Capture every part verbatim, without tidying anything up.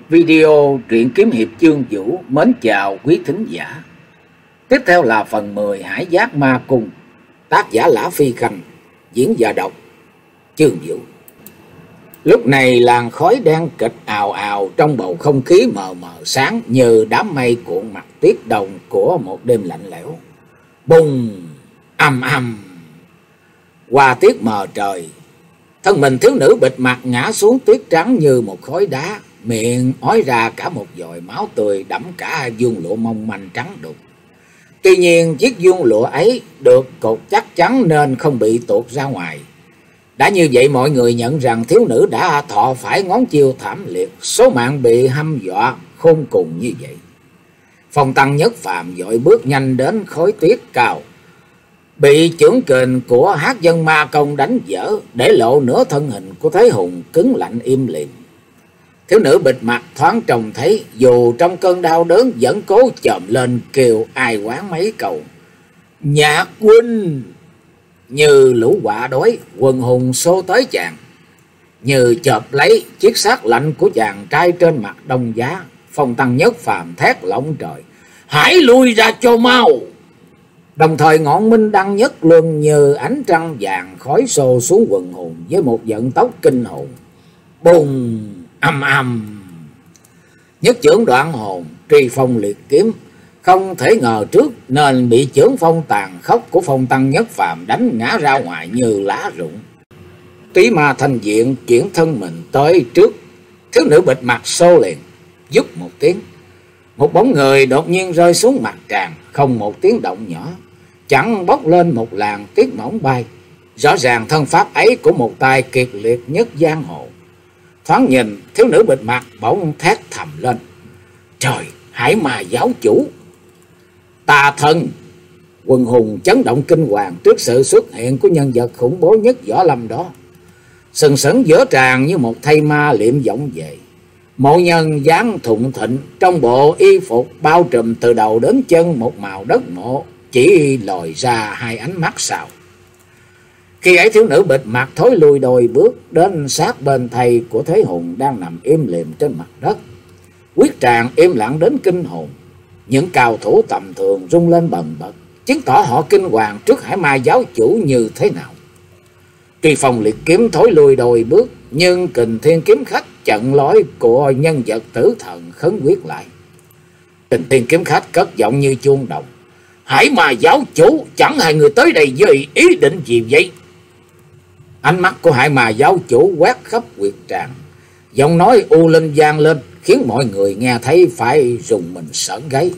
Video truyện kiếm hiệp chương vũ mến chào quý thính giả. Tiếp theo là phần mười Hải Giác Ma Cung, tác giả Lã Phi Khanh, diễn giả đọc chương vũ. Lúc này làn khói đen kịch ào ào trong bầu không khí mờ mờ sáng như đám mây cuộn mặt tuyết đồng của một đêm lạnh lẽo. Bùng, ầm ầm. Qua tiết mờ trời, thân mình thiếu nữ bịt mặt ngã xuống tuyết trắng như một khối đá, miệng ói ra cả một dòi máu tươi đẫm cả vuông lụa mong manh trắng đục. Tuy nhiên chiếc vuông lụa ấy được cột chắc chắn nên không bị tuột ra ngoài. Đã như vậy mọi người nhận rằng thiếu nữ đã thọ phải ngón chiêu thảm liệt, số mạng bị hăm dọa khôn cùng như vậy. Phong Tăng Nhất Phàm vội bước nhanh đến khối tuyết cao, bị chưởng kình của Hắc Dân Ma Công đánh vỡ, để lộ nửa thân hình của Thế Hùng cứng lạnh im lìm. Thiếu nữ bịt mặt thoáng trông thấy, dù trong cơn đau đớn vẫn cố chồm lên kêu ai oán mấy câu. Nhạc huynh! Như lũ quạ đói, quần hùng xô tới chàng, như chộp lấy chiếc xác lạnh của chàng trai trên mặt đông giá. Phong Tăng Nhất Phàm thét lộng trời: hãy lui ra cho mau! Đồng thời ngọn minh đăng nhất luân như ánh trăng vàng khói xô xuống quần hùng với một vận tốc kinh hồn. Bùng, ầm ầm. Nhất chưởng đoạn hồn, truy phong liệt kiếm, không thể ngờ trước nên bị chưởng phong tàn khốc của Phong Tăng Nhất Phàm đánh ngã ra ngoài như lá rụng. Túy Ma Thanh Diện chuyển thân mình tới trước thiếu nữ bịt mặt, xô liền dứt một tiếng. Một bóng người đột nhiên rơi xuống mặt tràng, không một tiếng động nhỏ, chẳng bốc lên một làn tuyết mỏng bay. Rõ ràng thân pháp ấy của một tài kiệt liệt nhất giang hồ. Thoáng nhìn, thiếu nữ bịt mặt bỗng thét thầm lên: trời, Hải Ma giáo chủ! Tà thần! Quần hùng chấn động kinh hoàng trước sự xuất hiện của nhân vật khủng bố nhất võ lâm đó. Sừng sững giữa tràng như một thây ma liệm vọng về. Mộ nhân dáng thụng thịnh, trong bộ y phục bao trùm từ đầu đến chân một màu đất mộ, chỉ lòi ra hai ánh mắt sao. Khi ấy thiếu nữ bịt mặt thối lui đôi bước đến sát bên thầy của Thế Hùng đang nằm im lìm trên mặt đất. Quyết tràng im lặng đến kinh hồn. Những cao thủ tầm thường rung lên bần bật, chứng tỏ họ kinh hoàng trước Hải Ma giáo chủ như thế nào. Truy phong liệt kiếm thối lui đôi bước, nhưng Kình Thiên kiếm khách chặn lối của nhân vật tử thần khấn quyết lại. Kình Thiên kiếm khách cất giọng như chuông đồng: Hải Ma giáo chủ, chẳng hai người tới đây với ý định gì vậy? Ánh mắt của Hải Ma giáo chủ quét khắp huyệt tràng, giọng nói u linh vang lên khiến mọi người nghe thấy phải rùng mình sởn gáy.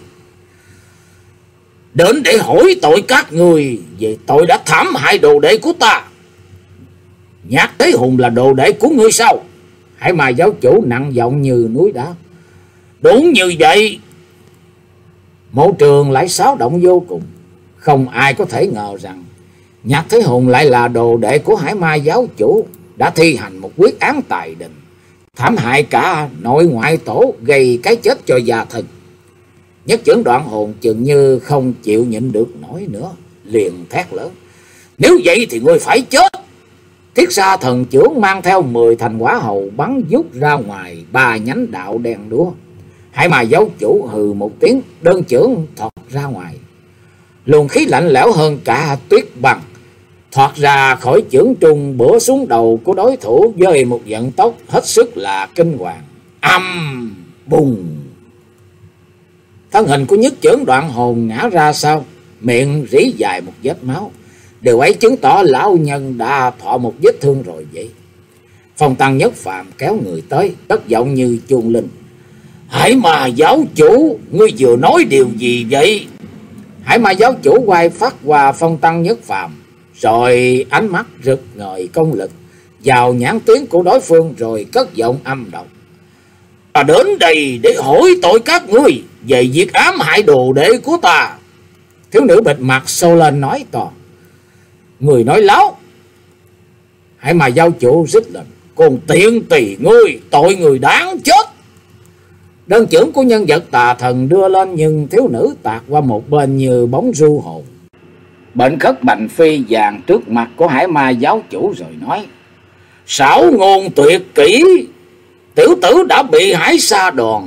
Đến để hỏi tội các người về tội đã thảm hại đồ đệ của ta. Nhạc Thế Hùng là đồ đệ của ngươi sao? Hải Ma giáo chủ nặng giọng như núi đá. Đúng như vậy. Mộ trường lại xáo động vô cùng. Không ai có thể ngờ rằng Nhạc Thế Hùng lại là đồ đệ của Hải Ma giáo chủ, đã thi hành một quyết án tài đình, thảm hại cả nội ngoại tổ, gây cái chết cho gia thần. Nhất chưởng đoạn hồn chừng như không chịu nhịn được nổi nữa, liền thét lớn: nếu vậy thì ngươi phải chết! Thiết Sa thần chưởng mang theo mười thành quả hầu bắn vút ra ngoài ba nhánh đạo đen đúa. Hải Ma giáo chủ hừ một tiếng, đơn chưởng thọt ra ngoài. Luồng khí lạnh lẽo hơn cả tuyết băng thoát ra khỏi chưởng trung, bổ xuống đầu của đối thủ với một vận tốc hết sức là kinh hoàng. Âm bùng! Thân hình của nhất chưởng đoạn hồn ngã ra sau, miệng rỉ dài một vết máu. Điều ấy chứng tỏ lão nhân đã thọ một vết thương rồi vậy. Phong Tăng Nhất Phàm kéo người tới, cất giọng như chuông linh: Hải Ma giáo chủ, ngươi vừa nói điều gì vậy? Hải Ma giáo chủ quay phát qua Phong Tăng Nhất Phàm, rồi ánh mắt rực ngời công lực vào nhãn tuyến của đối phương, rồi cất giọng âm độc: Ta đến đây để hỏi tội các ngươi về việc ám hại đồ đệ của ta. Thiếu nữ bịt mặt xô lên nói to: Người nói láo! Hải Ma giáo chủ rít lên: Còn tiện tỳ ngươi, tội người đáng chết! Đơn chưởng của nhân vật tà thần đưa lên, nhưng thiếu nữ tạt qua một bên như bóng ru hồn. Bệnh khất Bành Phi dàn trước mặt của Hải Ma giáo chủ rồi nói: Xảo ngôn tuyệt kỹ, tiểu tử đã bị Hải Sa đoàn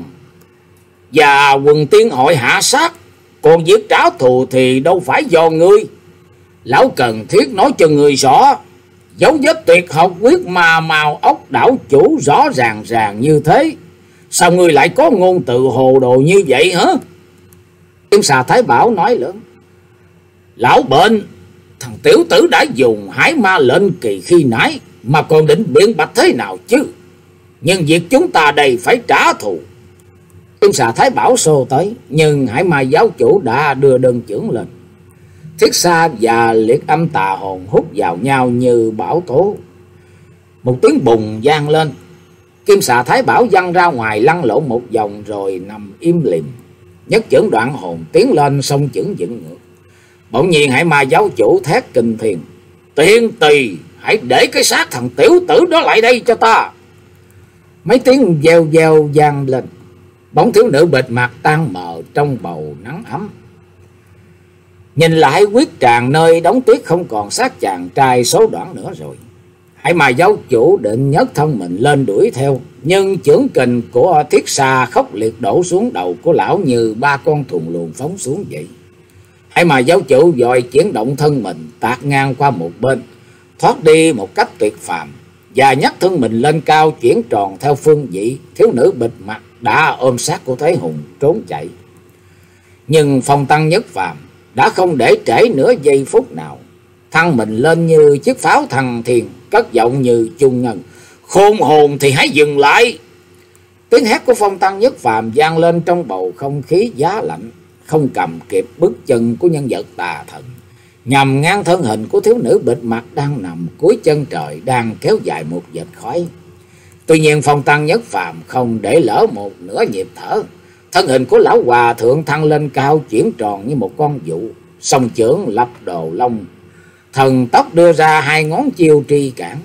và Quần Tiên hội hạ sát, còn việc trả thù thì đâu phải do ngươi. Lão cần thiết nói cho ngươi rõ, dấu vết tuyệt học quyết ma màu ốc đảo chủ rõ ràng ràng như thế, sao ngươi lại có ngôn từ hồ đồ như vậy hả? Kim Xà Thái Bảo nói lớn: Lão bệnh, thằng tiểu tử đã dùng hải ma lệnh kỳ khi nãy mà còn định biện bạch thế nào chứ? Nhưng việc chúng ta đây phải trả thù. Kim Xà Thái Bảo xô tới, nhưng hải ma giáo chủ đã đưa đơn chưởng lên. Thiết Xa và Liệt Âm Tà Hồn hút vào nhau như bão tố. Một tiếng bùng vang lên, Kim Xà Thái Bảo văng ra ngoài lăn lộn một vòng rồi nằm im lìm. Nhất chưởng Đoạn Hồn tiến lên xông chưởng dựng ngược. Bỗng nhiên hải ma giáo chủ thét kinh thiên: Tiên Tỳ, hãy để cái xác thằng tiểu tử đó lại đây cho ta. Mấy tiếng veo veo vang lên, bóng thiếu nữ bịt mặt tan mờ trong bầu nắng ấm. Nhìn lại quyết tràng nơi đóng tuyết không còn xác chàng trai số Đoạn nữa rồi. Hải ma giáo chủ định nhấc thân mình lên đuổi theo, nhưng chưởng kình của Thiết Xa khốc liệt đổ xuống đầu của lão như ba con thùng luồn phóng xuống vậy. Hải ma giáo chủ vội chuyển động thân mình tạt ngang qua một bên, thoát đi một cách tuyệt phàm, và nhấc thân mình lên cao chuyển tròn theo phương vị thiếu nữ bịt mặt đã ôm sát của Thế Hùng trốn chạy. Nhưng Phong Tăng Nhất Phàm đã không để trễ nửa giây phút nào, thăng mình lên như chiếc pháo thăng thiên, cất giọng như trung ngân: Khôn hồn thì hãy dừng lại. Tiếng hét của Phong Tăng Nhất Phàm vang lên trong bầu không khí giá lạnh, không cầm kịp bước chân của nhân vật tà thần, nhằm ngang thân hình của thiếu nữ bịt mặt đang nằm cuối chân trời, đang kéo dài một vệt khói. Tuy nhiên Phong Tăng Nhất Phàm không để lỡ một nửa nhịp thở. Thân hình của lão hòa thượng thăng lên cao chuyển tròn như một con dụ, song chưởng lập đồ long, thần tốc đưa ra hai ngón chiêu tri cản,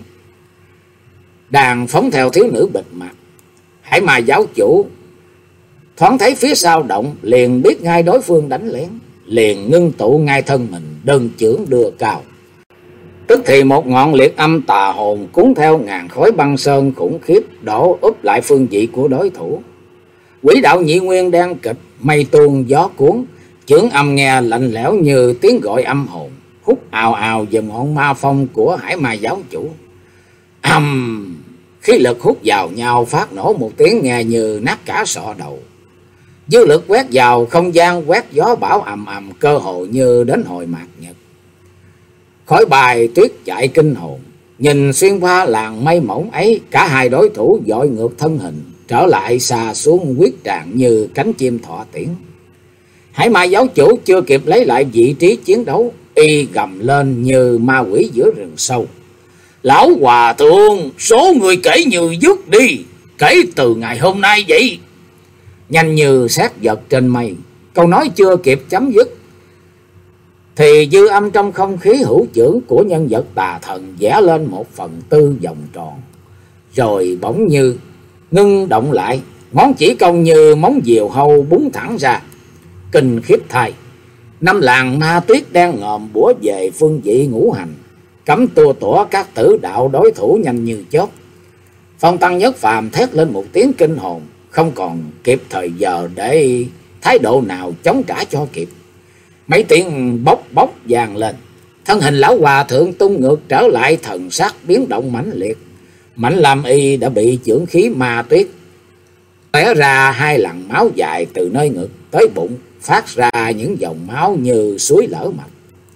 đàn phóng theo thiếu nữ bịt mặt. Hải ma giáo chủ thoáng thấy phía sau động, liền biết ngay đối phương đánh lén, liền ngưng tụ ngay thân mình, đơn chưởng đưa cao. Tức thì một ngọn liệt âm tà hồn cuốn theo ngàn khói băng sơn khủng khiếp đổ úp lại phương vị của đối thủ. Quỷ đạo nhị nguyên đang kịch, mây tuôn gió cuốn, chưởng âm nghe lạnh lẽo như tiếng gọi âm hồn, hút ào ào vào ngọn ma phong của hải ma giáo chủ. Âm um, khí lực hút vào nhau phát nổ một tiếng nghe như nát cả sọ đầu. Dư lực quét vào không gian, quét gió bão ầm ầm, cơ hồ như đến hồi mạt nhật. Khói bài tuyết chạy kinh hồn, nhìn xuyên qua làn mây mỏng ấy, cả hai đối thủ dội ngược thân hình trở lại xa xuống quyết tràng như cánh chim thọ tiễn. Hải ma giáo chủ chưa kịp lấy lại vị trí chiến đấu, y gầm lên như ma quỷ giữa rừng sâu: Lão hòa thượng, số người kể như dứt đi, kể từ ngày hôm nay vậy. Nhanh như sét giật trên mây, câu nói chưa kịp chấm dứt thì dư âm trong không khí hữu chưởng của nhân vật tà thần vẽ lên một phần tư vòng tròn, rồi bỗng như ngưng động lại, ngón chỉ công như móng diều hâu búng thẳng ra. Kinh khiếp thay, năm làn ma tuyết đang ngòm bủa về phương vị ngũ hành, cắm tua tủa các tử đạo đối thủ nhanh như chớp. Phong Tăng Nhất Phàm thét lên một tiếng kinh hồn, không còn kịp thời giờ để thái độ nào chống trả cho kịp. Mấy tiếng bốc bốc vang lên, thân hình lão hòa thượng tung ngược trở lại, thần sắc biến động mãnh liệt. Mãnh Lam Y đã bị chưởng khí ma tuyết tóe ra hai làn máu dài từ nơi ngực tới bụng, phát ra những dòng máu như suối lở mạch.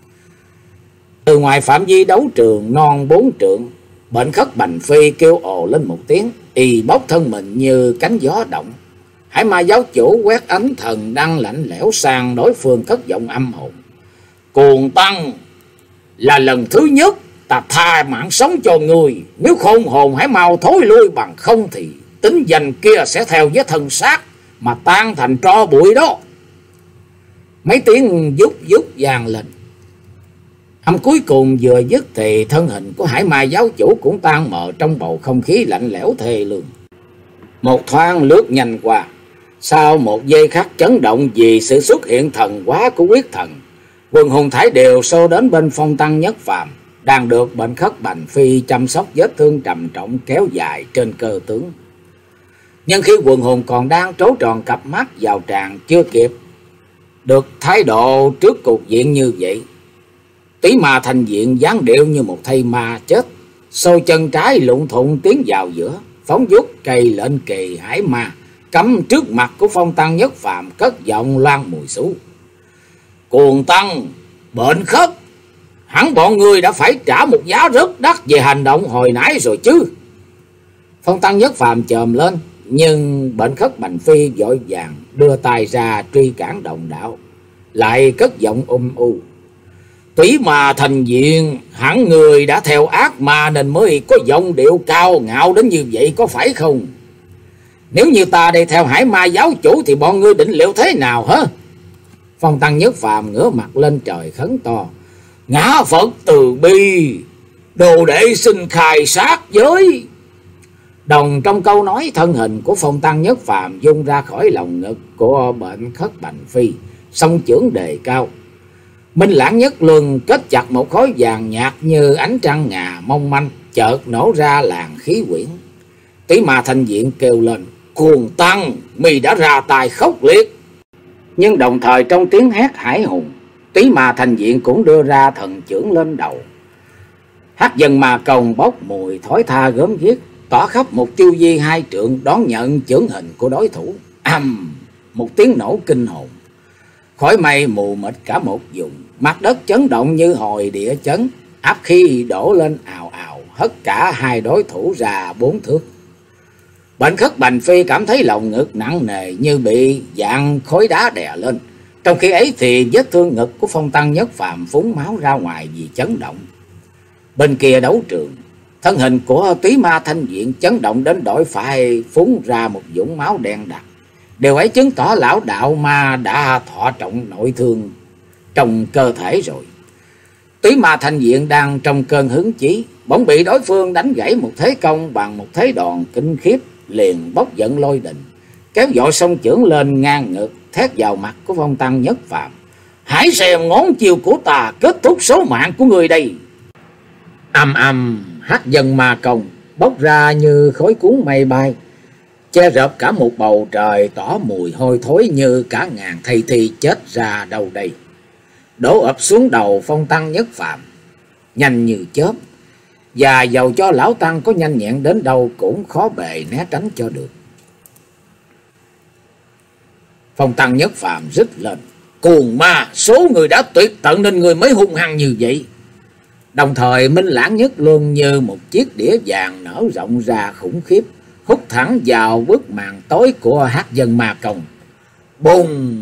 Từ ngoài phạm vi đấu trường non bốn trượng, Bệnh Khất Bành Phi kêu ồ lên một tiếng, y bốc thân mình như cánh gió động. Hải ma giáo chủ quét ánh thần đang lạnh lẽo sang đối phương, cất giọng âm hồn: Cuồng Tăng, là lần thứ nhất ta tha mạng sống cho người, nếu khôn hồn hãy mau thối lui, bằng không thì tính danh kia sẽ theo với thân xác mà tan thành tro bụi đó. Mấy tiếng dút dút vang lên. Âm cuối cùng vừa dứt thì thân hình của hải ma giáo chủ cũng tan mờ trong bầu không khí lạnh lẽo thê lương. Một thoáng lướt nhanh qua, sau một giây khắc chấn động vì sự xuất hiện thần quá của quyết thần, quần hùng thải đều xô đến bên Phong Tăng Nhất Phàm, đang được Bệnh Khất Bành Phi chăm sóc vết thương trầm trọng kéo dài trên cơ tướng. Nhưng khi quần hùng còn đang trố tròn cặp mắt vào tràng, chưa kịp được thái độ trước cục diện như vậy, Tí Ma Thanh Diện dáng điệu như một thây ma chết, xôi chân trái lụng thụng tiến vào giữa, phóng vuốt cây lệnh kỳ hải ma cắm trước mặt của Phong Tăng Nhất Phàm, cất giọng loan mùi xú: Cuồng Tăng, bệnh khất, hẳn bọn ngươi đã phải trả một giá rất đắt về hành động hồi nãy rồi chứ. Phong Tăng Nhất Phàm chồm lên, nhưng Bệnh Khất Bành Phi vội vàng đưa tay ra truy cản đồng đạo, lại cất giọng um u: Tí Ma Thanh Diện, hẳn người đã theo ác ma nên mới có giọng điệu cao ngạo đến như vậy, có phải không? Nếu như ta đây theo Hải Ma giáo chủ thì bọn ngươi định liệu thế nào hả? Phong Tăng Nhất Phàm ngửa mặt lên trời khấn to: Ngã Phật từ bi, đồ đệ xin khai sát giới. Đồng trong câu nói, thân hình của Phong Tăng Nhất Phàm dung ra khỏi lòng ngực của Bệnh Khất Bành Phi, song chưởng đề cao. Minh Lãng Nhất Luân kết chặt một khối vàng nhạt như ánh trăng ngà mong manh, chợt nổ ra làn khí quyển. Tí Ma Thanh Diện kêu lên: Cuồng Tăng, mày đã ra tài khốc liệt. Nhưng đồng thời trong tiếng hét hải hùng, Tí Ma Thanh Diện cũng đưa ra thần chưởng lên đầu. Hắc Dân Ma Công bốc mùi thối tha gớm ghiếc, tỏ khắp một chu vi hai trượng đón nhận chưởng hình của đối thủ. Ầm, một tiếng nổ kinh hồn, khói mây mù mịt cả một vùng, mặt đất chấn động như hồi địa chấn, áp khí đổ lên ào ào, hất cả hai đối thủ ra bốn thước. Bệnh Khất Bành Phi cảm thấy lòng ngực nặng nề như bị dạng khối đá đè lên. Trong khi ấy thì vết thương ngực của Phong Tăng Nhất Phàm phúng máu ra ngoài vì chấn động. Bên kia đấu trường, thân hình của Tí Ma Thanh Diện chấn động đến đổi phải phúng ra một vũng máu đen đặc. Điều ấy chứng tỏ lão đạo ma đã thọ trọng nội thương trong cơ thể rồi. Tí Ma Thanh Diện đang trong cơn hứng chí, bỗng bị đối phương đánh gãy một thế công bằng một thế đòn kinh khiếp, liền bốc giận lôi đình, kéo dội song chưởng lên ngang ngực, thét vào mặt của Phong Tăng Nhất Phàm: Hãy xem ngón chiêu của ta kết thúc số mạng của người đây. Ầm ầm, Hắc Dân Ma Công bốc ra như khói cuốn mây bay, che rợp cả một bầu trời, tỏ mùi hôi thối như cả ngàn thây thi chết ra đâu đây, đổ ập xuống đầu Phong Tăng Nhất Phàm nhanh như chớp, và dầu cho lão tăng có nhanh nhẹn đến đâu cũng khó bề né tránh cho được. Phong Tăng Nhất Phàm rít lên: Cuồng ma, số người đã tuyệt tận nên người mới hung hăng như vậy. Đồng thời Minh Lãng Nhất Luân như một chiếc đĩa vàng nở rộng ra khủng khiếp, hút thẳng vào bức màn tối của Hắc Dân Ma Công. Bùng!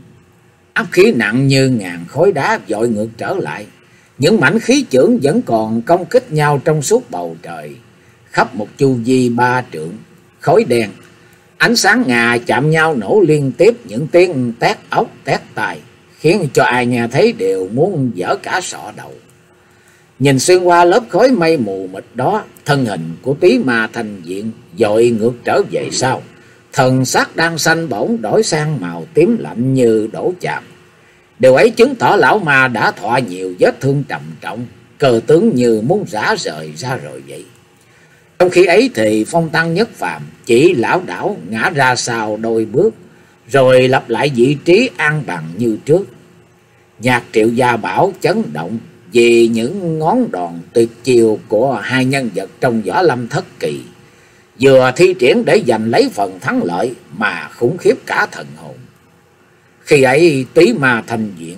Áp khí nặng như ngàn khối đá dội ngược trở lại. Những mảnh khí chưởng vẫn còn công kích nhau trong suốt bầu trời, khắp một chu vi ba trượng, khói đen, ánh sáng ngà chạm nhau nổ liên tiếp những tiếng tét ốc tét tai, khiến cho ai nghe thấy đều muốn vỡ cả sọ đầu. Nhìn xuyên qua lớp khói mây mù mịt đó, thân hình của Tí Ma Thanh Diện dội ngược trở về sau, thần sắc đang xanh bỗng đổi sang màu tím lạnh như đổ chàm. Điều ấy chứng tỏ lão ma đã thọ nhiều vết thương trầm trọng, cơ tướng như muốn rã rời ra rồi vậy. Trong khi ấy thì Phong Tăng Nhất Phàm chỉ lảo đảo ngã ra sau đôi bước, rồi lặp lại vị trí an bằng như trước. Nhạc Triệu Gia Bảo chấn động vì những ngón đòn tuyệt chiêu của hai nhân vật trong Võ Lâm thất kỳ, vừa thi triển để giành lấy phần thắng lợi mà khủng khiếp cả thần hồn. Khi ấy Tí Ma Thanh Diện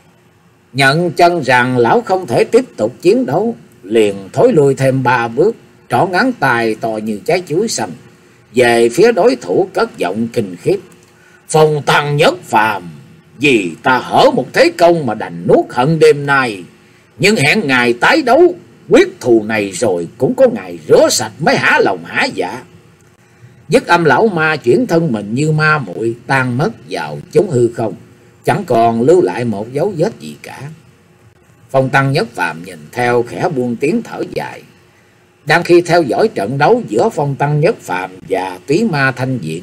nhận chân rằng lão không thể tiếp tục chiến đấu, liền thối lui thêm ba bước, trỏ ngắn tay to như trái chuối xanh về phía đối thủ, cất giọng kinh khiếp: Phong Tăng Nhất Phàm, vì ta hở một thế công mà đành nuốt hận đêm nay, nhưng hẹn ngày tái đấu, quyết thù này rồi cũng có ngày rửa sạch mới hả lòng hả dạ. Dứt âm, lão ma chuyển thân mình như ma muội tan mất vào chốn hư không, chẳng còn lưu lại một dấu vết gì cả. Phong Tăng Nhất Phàm nhìn theo khẽ buông tiếng thở dài. Đang khi theo dõi trận đấu giữa Phong Tăng Nhất Phàm và Tí Ma Thanh Diện,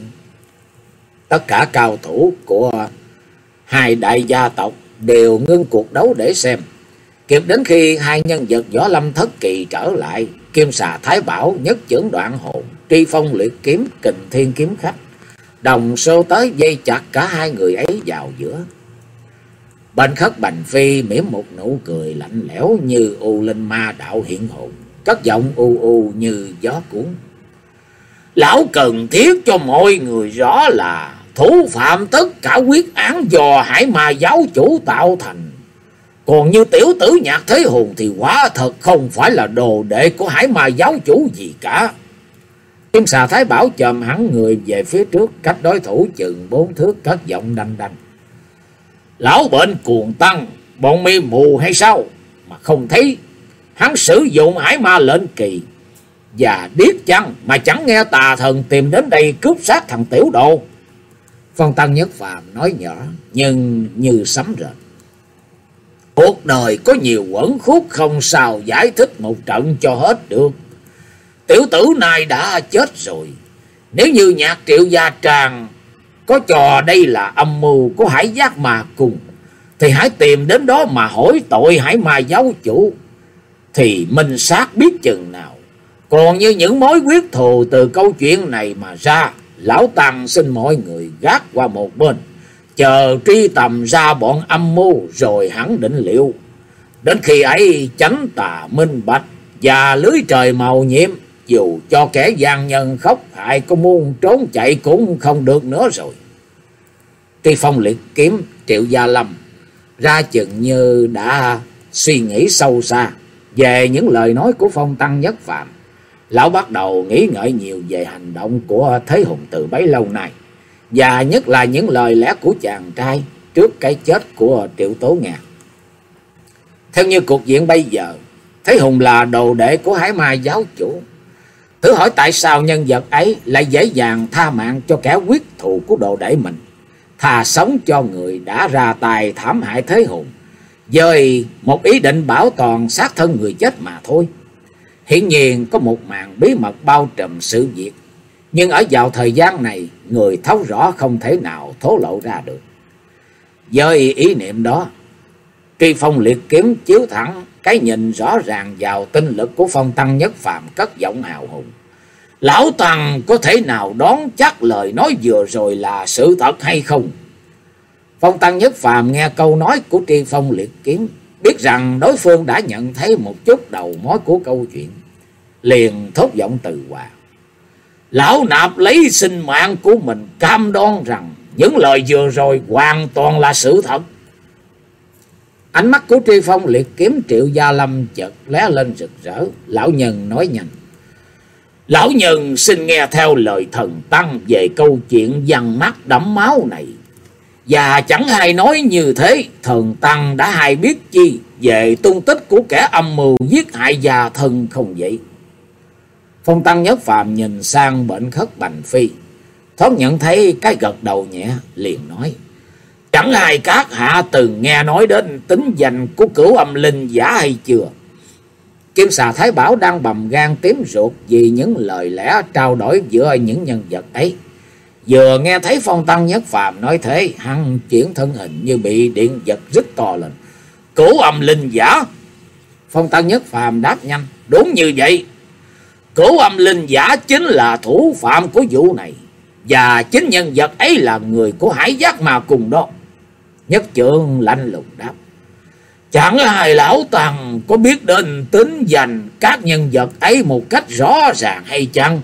tất cả cao thủ của hai đại gia tộc đều ngưng cuộc đấu để xem. Kịp đến khi hai nhân vật Võ Lâm thất kỳ trở lại, Kim xà thái bảo, nhất chưởng đoạn hồn, tri phong liệt kiếm, kình thiên kiếm khách đồng xô tới dây chặt cả hai người ấy vào giữa. Bên Khất Bành Phi mỉm một nụ cười lạnh lẽo như u linh ma đạo hiện hồn, cất giọng u u như gió cuốn. Lão cần thiết cho mọi người rõ là thủ phạm tất cả quyết án do Hải Ma giáo chủ tạo thành. Còn như tiểu tử Nhạc Thế Hùng thì quả thật không phải là đồ đệ của Hải Ma giáo chủ gì cả. Kim xà thái bảo chồm hẳn người về phía trước, cách đối thủ chừng bốn thước, cất giọng đanh đanh. Lão bệnh cuồng tăng, bọn mi mù hay sao mà không thấy hắn sử dụng Hải Ma lệnh kỳ, và điếc chăng mà chẳng nghe tà thần tìm đến đây cướp sát thằng tiểu đồ. Phong Tăng Nhất Phàm nói nhỏ nhưng như sấm rền. Cuộc đời có nhiều uẩn khúc, không sao giải thích một trận cho hết được. Tiểu tử này đã chết rồi. Nếu như Nhạc Triệu Gia Trang có trò đây là âm mưu của Hải Giác Ma Cung, thì hãy tìm đến đó mà hỏi tội Hải Ma giáo chủ, thì minh xác biết chừng nào. Còn như những mối quyết thù từ câu chuyện này mà ra, lão Tăng xin mọi người gác qua một bên, chờ truy tầm ra bọn âm mưu rồi hẳn định liệu. Đến khi ấy chánh tà minh bạch và lưới trời màu nhiệm, dù cho kẻ gian nhân khóc hại có muốn trốn chạy cũng không được nữa rồi. Tri Phong liệt kiếm Triệu Gia Lâm ra chừng như đã suy nghĩ sâu xa về những lời nói của Phong Tăng Nhất Phàm. Lão bắt đầu nghĩ ngợi nhiều về hành động của Thế Hùng từ bấy lâu nay, và nhất là những lời lẽ của chàng trai trước cái chết của Triệu Tố Ngạc. Theo như cục diện bây giờ, Thế Hùng là đồ đệ của Hải Ma giáo chủ. Thử hỏi tại sao nhân vật ấy lại dễ dàng tha mạng cho kẻ quyết thù của đồ đệ mình, thà sống cho người đã ra tài thảm hại Thế Hùng, với một ý định bảo toàn xác thân người chết mà thôi. Hiển nhiên có một màn bí mật bao trùm sự việc, nhưng ở vào thời gian này, người thấu rõ không thể nào thổ lộ ra được. Với ý niệm đó, Tri Phong liệt kiếm chiếu thẳng cái nhìn rõ ràng vào tinh lực của Phong Tăng Nhất Phàm, cất giọng hào hùng. Lão Tăng có thể nào đoán chắc lời nói vừa rồi là sự thật hay không? Phong Tăng Nhất Phàm nghe câu nói của Tri Phong liệt kiếm, biết rằng đối phương đã nhận thấy một chút đầu mối của câu chuyện, liền thốt giọng từ hòa. Lão nạp lấy sinh mạng của mình cam đoan rằng những lời vừa rồi hoàn toàn là sự thật. Ánh mắt của Tri Phong liệt kiếm Triệu Gia Lâm chợt lóe lên rực rỡ. Lão nhân nói nhanh. Lão nhân xin nghe theo lời thần Tăng về câu chuyện văn mắt đẫm máu này. Và chẳng hay nói như thế, thần Tăng đã hay biết chi về tung tích của kẻ âm mưu giết hại già thân không vậy? Phong Tăng Nhất Phàm nhìn sang Bệnh Khất Bành Phi, thoáng nhận thấy cái gật đầu nhẹ, liền nói. Chẳng hay các hạ từng nghe nói đến tính danh của Cửu Âm Linh giả hay chưa? Kim xà Thái Bảo đang bầm gan tím ruột vì những lời lẽ trao đổi giữa những nhân vật ấy. Vừa nghe thấy Phong Tăng Nhất Phàm nói thế, hắn chuyển thân hình như bị điện giật rít to lên. Cửu Âm Linh giả? Phong Tăng Nhất Phàm đáp nhanh. Đúng như vậy. Cửu Âm Linh giả chính là thủ phạm của vụ này, và chính nhân vật ấy là người của Hải Giác Ma Cung đó. Nhất Trượng lạnh lùng đáp. Chẳng hay lão Tăng có biết đến tính danh các nhân vật ấy một cách rõ ràng hay chăng?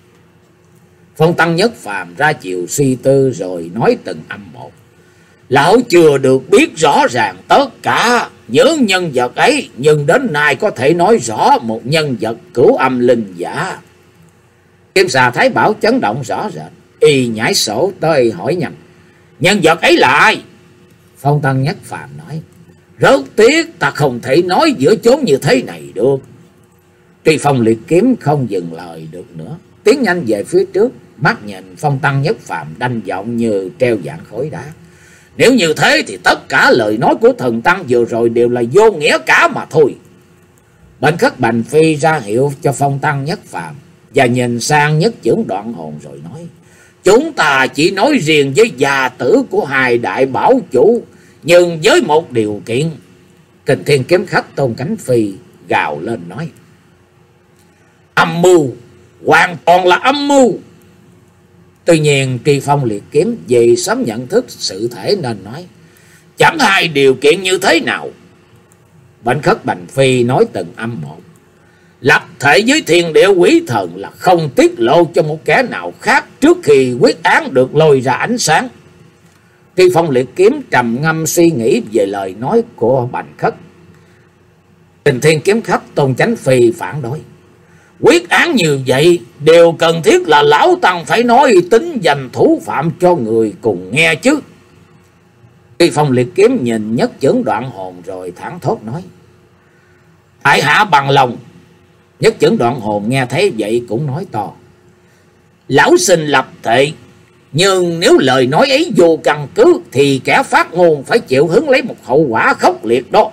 Phong Tăng Nhất Phàm ra chiều suy tư rồi nói từng âm một. Lão chưa được biết rõ ràng tất cả những nhân vật ấy, nhưng đến nay có thể nói rõ một nhân vật Cửu Âm Linh giả. Kim xà Thái Bảo chấn động rõ rệt, y nhảy sổ tới hỏi nhanh. Nhân vật ấy là ai? Phong Tăng Nhất Phàm nói. Rất tiếc ta không thể nói giữa chốn như thế này được. Tri Phong liệt kiếm không dừng lời được nữa, tiến nhanh về phía trước, mắt nhìn Phong Tăng Nhất Phàm đanh giọng như treo dạng khối đá. Nếu như thế thì tất cả lời nói của thần Tăng vừa rồi đều là vô nghĩa cả mà thôi. Bệnh Khất Bành Phi ra hiệu cho Phong Tăng Nhất Phàm và nhìn sang Nhất Chưởng Đoạn Hồn rồi nói. Chúng ta chỉ nói riêng với gia tử của hai đại bảo chủ, nhưng với một điều kiện. Kình Thiên kiếm khách Tôn Cánh Phi gào lên nói. Âm mưu, hoàn toàn là âm mưu. Tuy nhiên Tri Phong liệt kiếm vì sớm nhận thức sự thể nên nói: chẳng hai điều kiện như thế nào. Bệnh Khất Bành Phi nói từng âm một: lập thể với thiên địa quỷ thần là không tiết lộ cho một kẻ nào khác trước khi quyết án được lôi ra ánh sáng. Tri Phong liệt kiếm trầm ngâm suy nghĩ về lời nói của Bành Khất. Kình Thiên kiếm khách Tôn Chánh Phi phản đối: quyết án như vậy đều cần thiết là lão tăng phải nói tính danh thủ phạm cho người cùng nghe chứ. Tri Phong liệt kiếm nhìn Nhất Chưởng Đoạn Hồn rồi thẳng thốt nói: tại hạ bằng lòng. Nhất Chưởng Đoạn Hồn nghe thấy vậy cũng nói to: lão xin lập thệ, nhưng nếu lời nói ấy vô căn cứ thì kẻ phát ngôn phải chịu hứng lấy một hậu quả khốc liệt đó.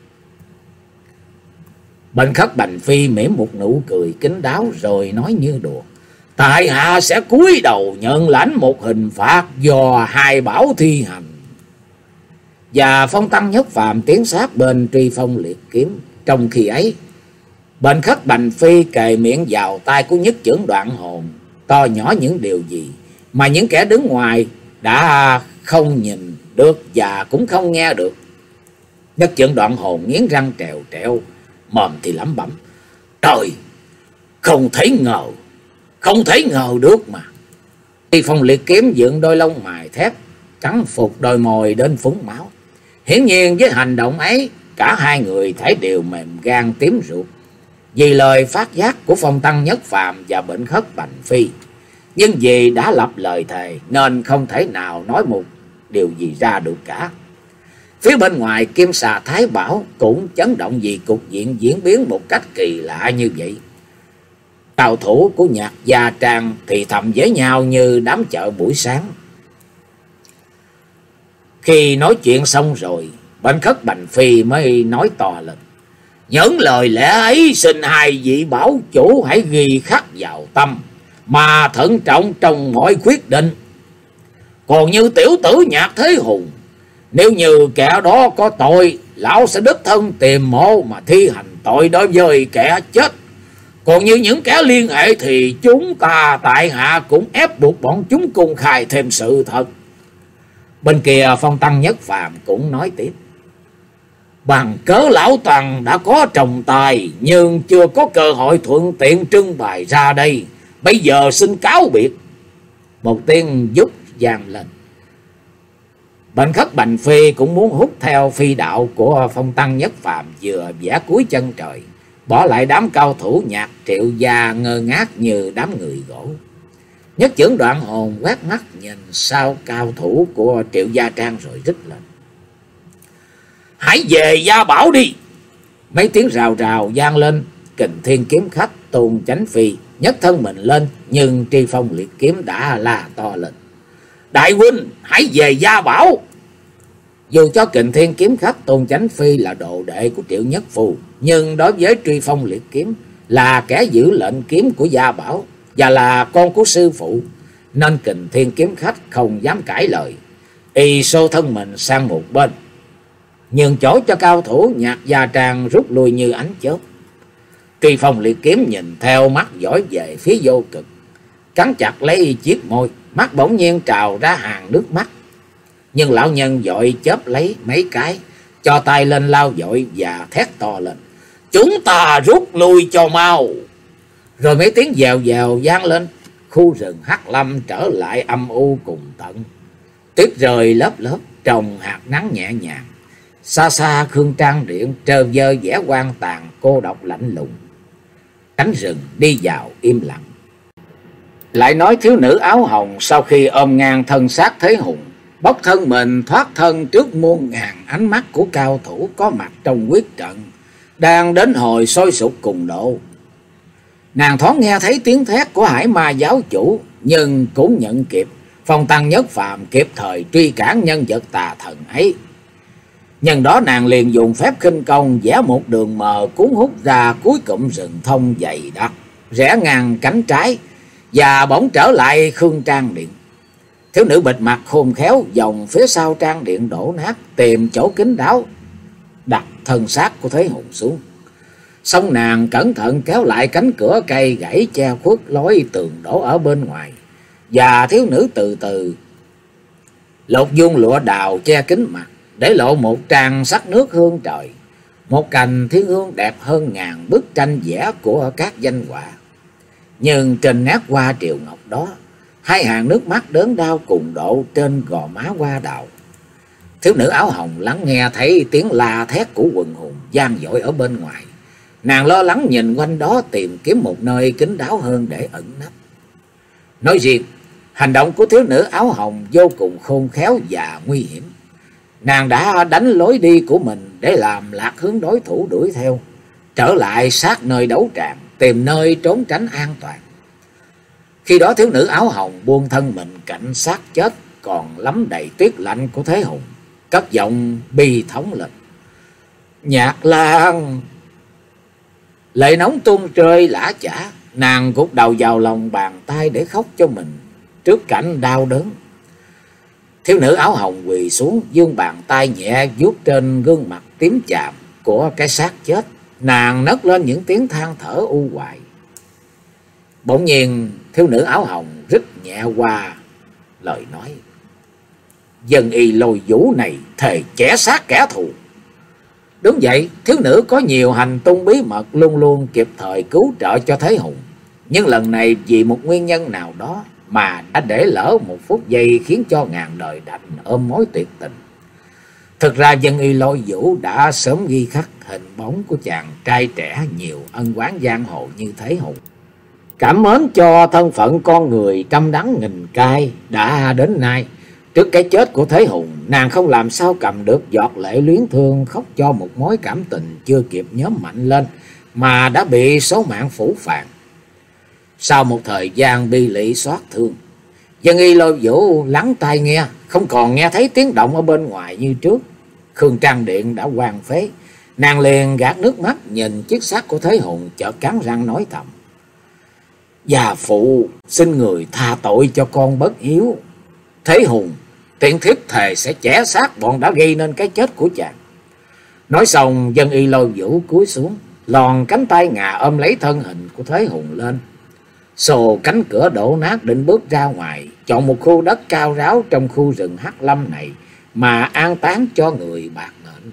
Bệnh Khất Bành Phi mỉm một nụ cười kín đáo rồi nói như đùa: tại hạ sẽ cúi đầu nhận lãnh một hình phạt do hai bảo thi hành. Và Phong Tăng Nhất Phàm tiến sát bên Tri Phong liệt kiếm. Trong khi ấy, Bệnh Khất Bành Phi kề miệng vào tai của Nhất Chưởng Đoạn Hồn, to nhỏ những điều gì mà những kẻ đứng ngoài đã không nhìn được và cũng không nghe được. Nhất Chưởng Đoạn Hồn nghiến răng trèo trèo, mồm thì lẩm bẩm: trời, không thể ngờ, không thể ngờ được mà. Tri Phong liệt kiếm dựng đôi lông mày thép, cắn phục đôi môi đến phúng máu. Hiển nhiên với hành động ấy, cả hai người thấy đều mềm gan tím ruột vì lời phát giác của Phong Tăng Nhất Phàm và Bệnh Khất Bành Phi. Nhưng vì đã lập lời thề nên không thể nào nói một điều gì ra được cả. Phía bên ngoài, Kim Xà Thái Bảo cũng chấn động vì cục diện diễn biến một cách kỳ lạ như vậy. Cao thủ của Nhạc Gia Trang thì thầm với nhau như đám chợ buổi sáng. Khi nói chuyện xong rồi, Bệnh Khất Bành Phi mới nói to lên: những lời lẽ ấy xin hai vị bảo chủ hãy ghi khắc vào tâm, mà thận trọng trong mọi quyết định. Còn như tiểu tử Nhạc Thế Hùng, nếu như kẻ đó có tội, lão sẽ đích thân tìm mộ mà thi hành tội đối với kẻ chết. Còn như những kẻ liên hệ thì chúng ta tại hạ cũng ép buộc bọn chúng công khai thêm sự thật. Bên kia Phong Tăng Nhất Phàm cũng nói tiếp: bằng cớ lão Tăng đã có trọng tài nhưng chưa có cơ hội thuận tiện trưng bày ra đây, bây giờ xin cáo biệt. Một tiếng giúp vang lên. Bệnh Khất Bành Phi cũng muốn hút theo phi đạo của Phong Tăng Nhất Phàm, vừa vẽ cuối chân trời, bỏ lại đám cao thủ Nhạc Triệu Gia ngơ ngác như đám người gỗ. Nhất Chưởng Đoạn Hồn quét mắt nhìn sau cao thủ của Triệu Gia Trang rồi rít lên: hãy về Gia Bảo đi. Mấy tiếng rào rào vang lên. Kình Thiên kiếm khách Tôn Chánh Phi nhấc thân mình lên, nhưng Tri Phong liệt kiếm đã la to lên: đại huynh hãy về Gia Bảo. Dù cho Kình Thiên kiếm khách Tôn Chánh Phi là đồ đệ của Triệu Nhất Phù, nhưng đối với Tri Phong liệt kiếm là kẻ giữ lệnh kiếm của Gia Bảo và là con của sư phụ, nên Kình Thiên kiếm khách không dám cãi lời. Y xô thân mình sang một bên, nhường chỗ cho cao thủ Nhạc Gia Trang rút lui như ánh chớp. Tri Phong liệt kiếm nhìn theo mắt dõi về phía Vô Cực, cắn chặt lấy chiếc môi, mắt bỗng nhiên trào ra hàng nước mắt. Nhưng lão nhân vội chớp lấy mấy cái, cho tay lên lao vội và thét to lên: chúng ta rút lui cho mau. Rồi mấy tiếng dèo dèo vang lên. Khu rừng Hắc Lâm trở lại âm u cùng tận. Tuyết rơi lớp lớp trong hạt nắng nhẹ nhàng. Xa xa Khương Trang Điện trơ vơ vẻ quan tàn cô độc lạnh lùng. Cánh rừng đi vào im lặng. Lại nói thiếu nữ áo hồng sau khi ôm ngang thân xác Thế Hùng, bốc thân mình thoát thân trước muôn ngàn ánh mắt của cao thủ có mặt trong quyết trận, đang đến hồi sôi sục cùng độ. Nàng thoáng nghe thấy tiếng thét của Hải Ma giáo chủ, nhưng cũng nhận kịp Phong Tăng Nhất Phàm kịp thời truy cản nhân vật tà thần ấy. Nhân đó nàng liền dùng phép khinh công vẽ một đường mờ cuốn hút ra cuối cụm rừng thông dày đặc, rẽ ngang cánh trái và bỗng trở lại Khương Trang Điện. Thiếu nữ bịt mặt khôn khéo vòng phía sau trang điện đổ nát, tìm chỗ kín đáo đặt thân xác của Thế Hùng xuống. Xong nàng cẩn thận kéo lại cánh cửa cây gãy che khuất lối tường đổ ở bên ngoài. Và thiếu nữ từ từ lột vuông lụa đào che kín mặt, để lộ một trang sắc nước hương trời, một cành thiên hương đẹp hơn ngàn bức tranh vẽ của các danh họa. Nhưng trên nét hoa triều ngọc đó, hai hàng nước mắt đớn đau cùng độ trên gò má hoa đào. Thiếu nữ áo hồng lắng nghe thấy tiếng la thét của quần hùng vang dội ở bên ngoài. Nàng lo lắng nhìn quanh đó tìm kiếm một nơi kín đáo hơn để ẩn nấp. Nói riêng, hành động của thiếu nữ áo hồng vô cùng khôn khéo và nguy hiểm. Nàng đã đánh lối đi của mình để làm lạc hướng đối thủ đuổi theo, trở lại sát nơi đấu tràng, tìm nơi trốn tránh an toàn. Khi đó thiếu nữ áo hồng buông thân mình cạnh xác chết còn lắm đầy tuyết lạnh của Thế Hùng, cất giọng bi thống lên: "Nhạc Lan!" Lệ nóng tuôn rơi lã chã, nàng gục đầu vào lòng bàn tay để khóc cho mình trước cảnh đau đớn. Thiếu nữ áo hồng quỳ xuống, vươn bàn tay nhẹ vuốt trên gương mặt tím chàm của cái xác chết. Nàng nấc lên những tiếng than thở u hoài. Bỗng nhiên thiếu nữ áo hồng rít nhẹ qua lời nói: "Dân y Lôi Vũ này thề chẻ xác kẻ thù." Đúng vậy, thiếu nữ có nhiều hành tung bí mật, luôn luôn kịp thời cứu trợ cho Thế Hùng. Nhưng lần này vì một nguyên nhân nào đó mà đã để lỡ một phút giây, khiến cho ngàn đời đành ôm mối tuyệt tình. Thực ra dân y Lôi Vũ đã sớm ghi khắc hình bóng của chàng trai trẻ nhiều ân oán giang hồ như Thế Hùng. Cảm mến cho thân phận con người trăm đắng nghìn cay. Đã đến nay, trước cái chết của Thế Hùng, nàng không làm sao cầm được giọt lệ luyến thương khóc cho một mối cảm tình chưa kịp nhóm mạnh lên mà đã bị số mạng phủ phàng. Sau một thời gian bi lụy xót thương, dân y Lôi Vũ lắng tai nghe, không còn nghe thấy tiếng động ở bên ngoài như trước. Khương Trang Điện đã hoang phế. Nàng liền gạt nước mắt nhìn chiếc xác của Thế Hùng, chợt cắn răng nói thầm: "Già phụ, xin người tha tội cho con bất hiếu. Thế Hùng, tiện thiếp thề sẽ chẻ xác bọn đã gây nên cái chết của chàng." Nói xong, dân y Lôi Vũ cúi xuống, lòn cánh tay ngà ôm lấy thân hình của Thế Hùng lên, xô cánh cửa đổ nát định bước ra ngoài, chọn một khu đất cao ráo trong khu rừng Hắc Lâm này mà an táng cho người bạc mệnh.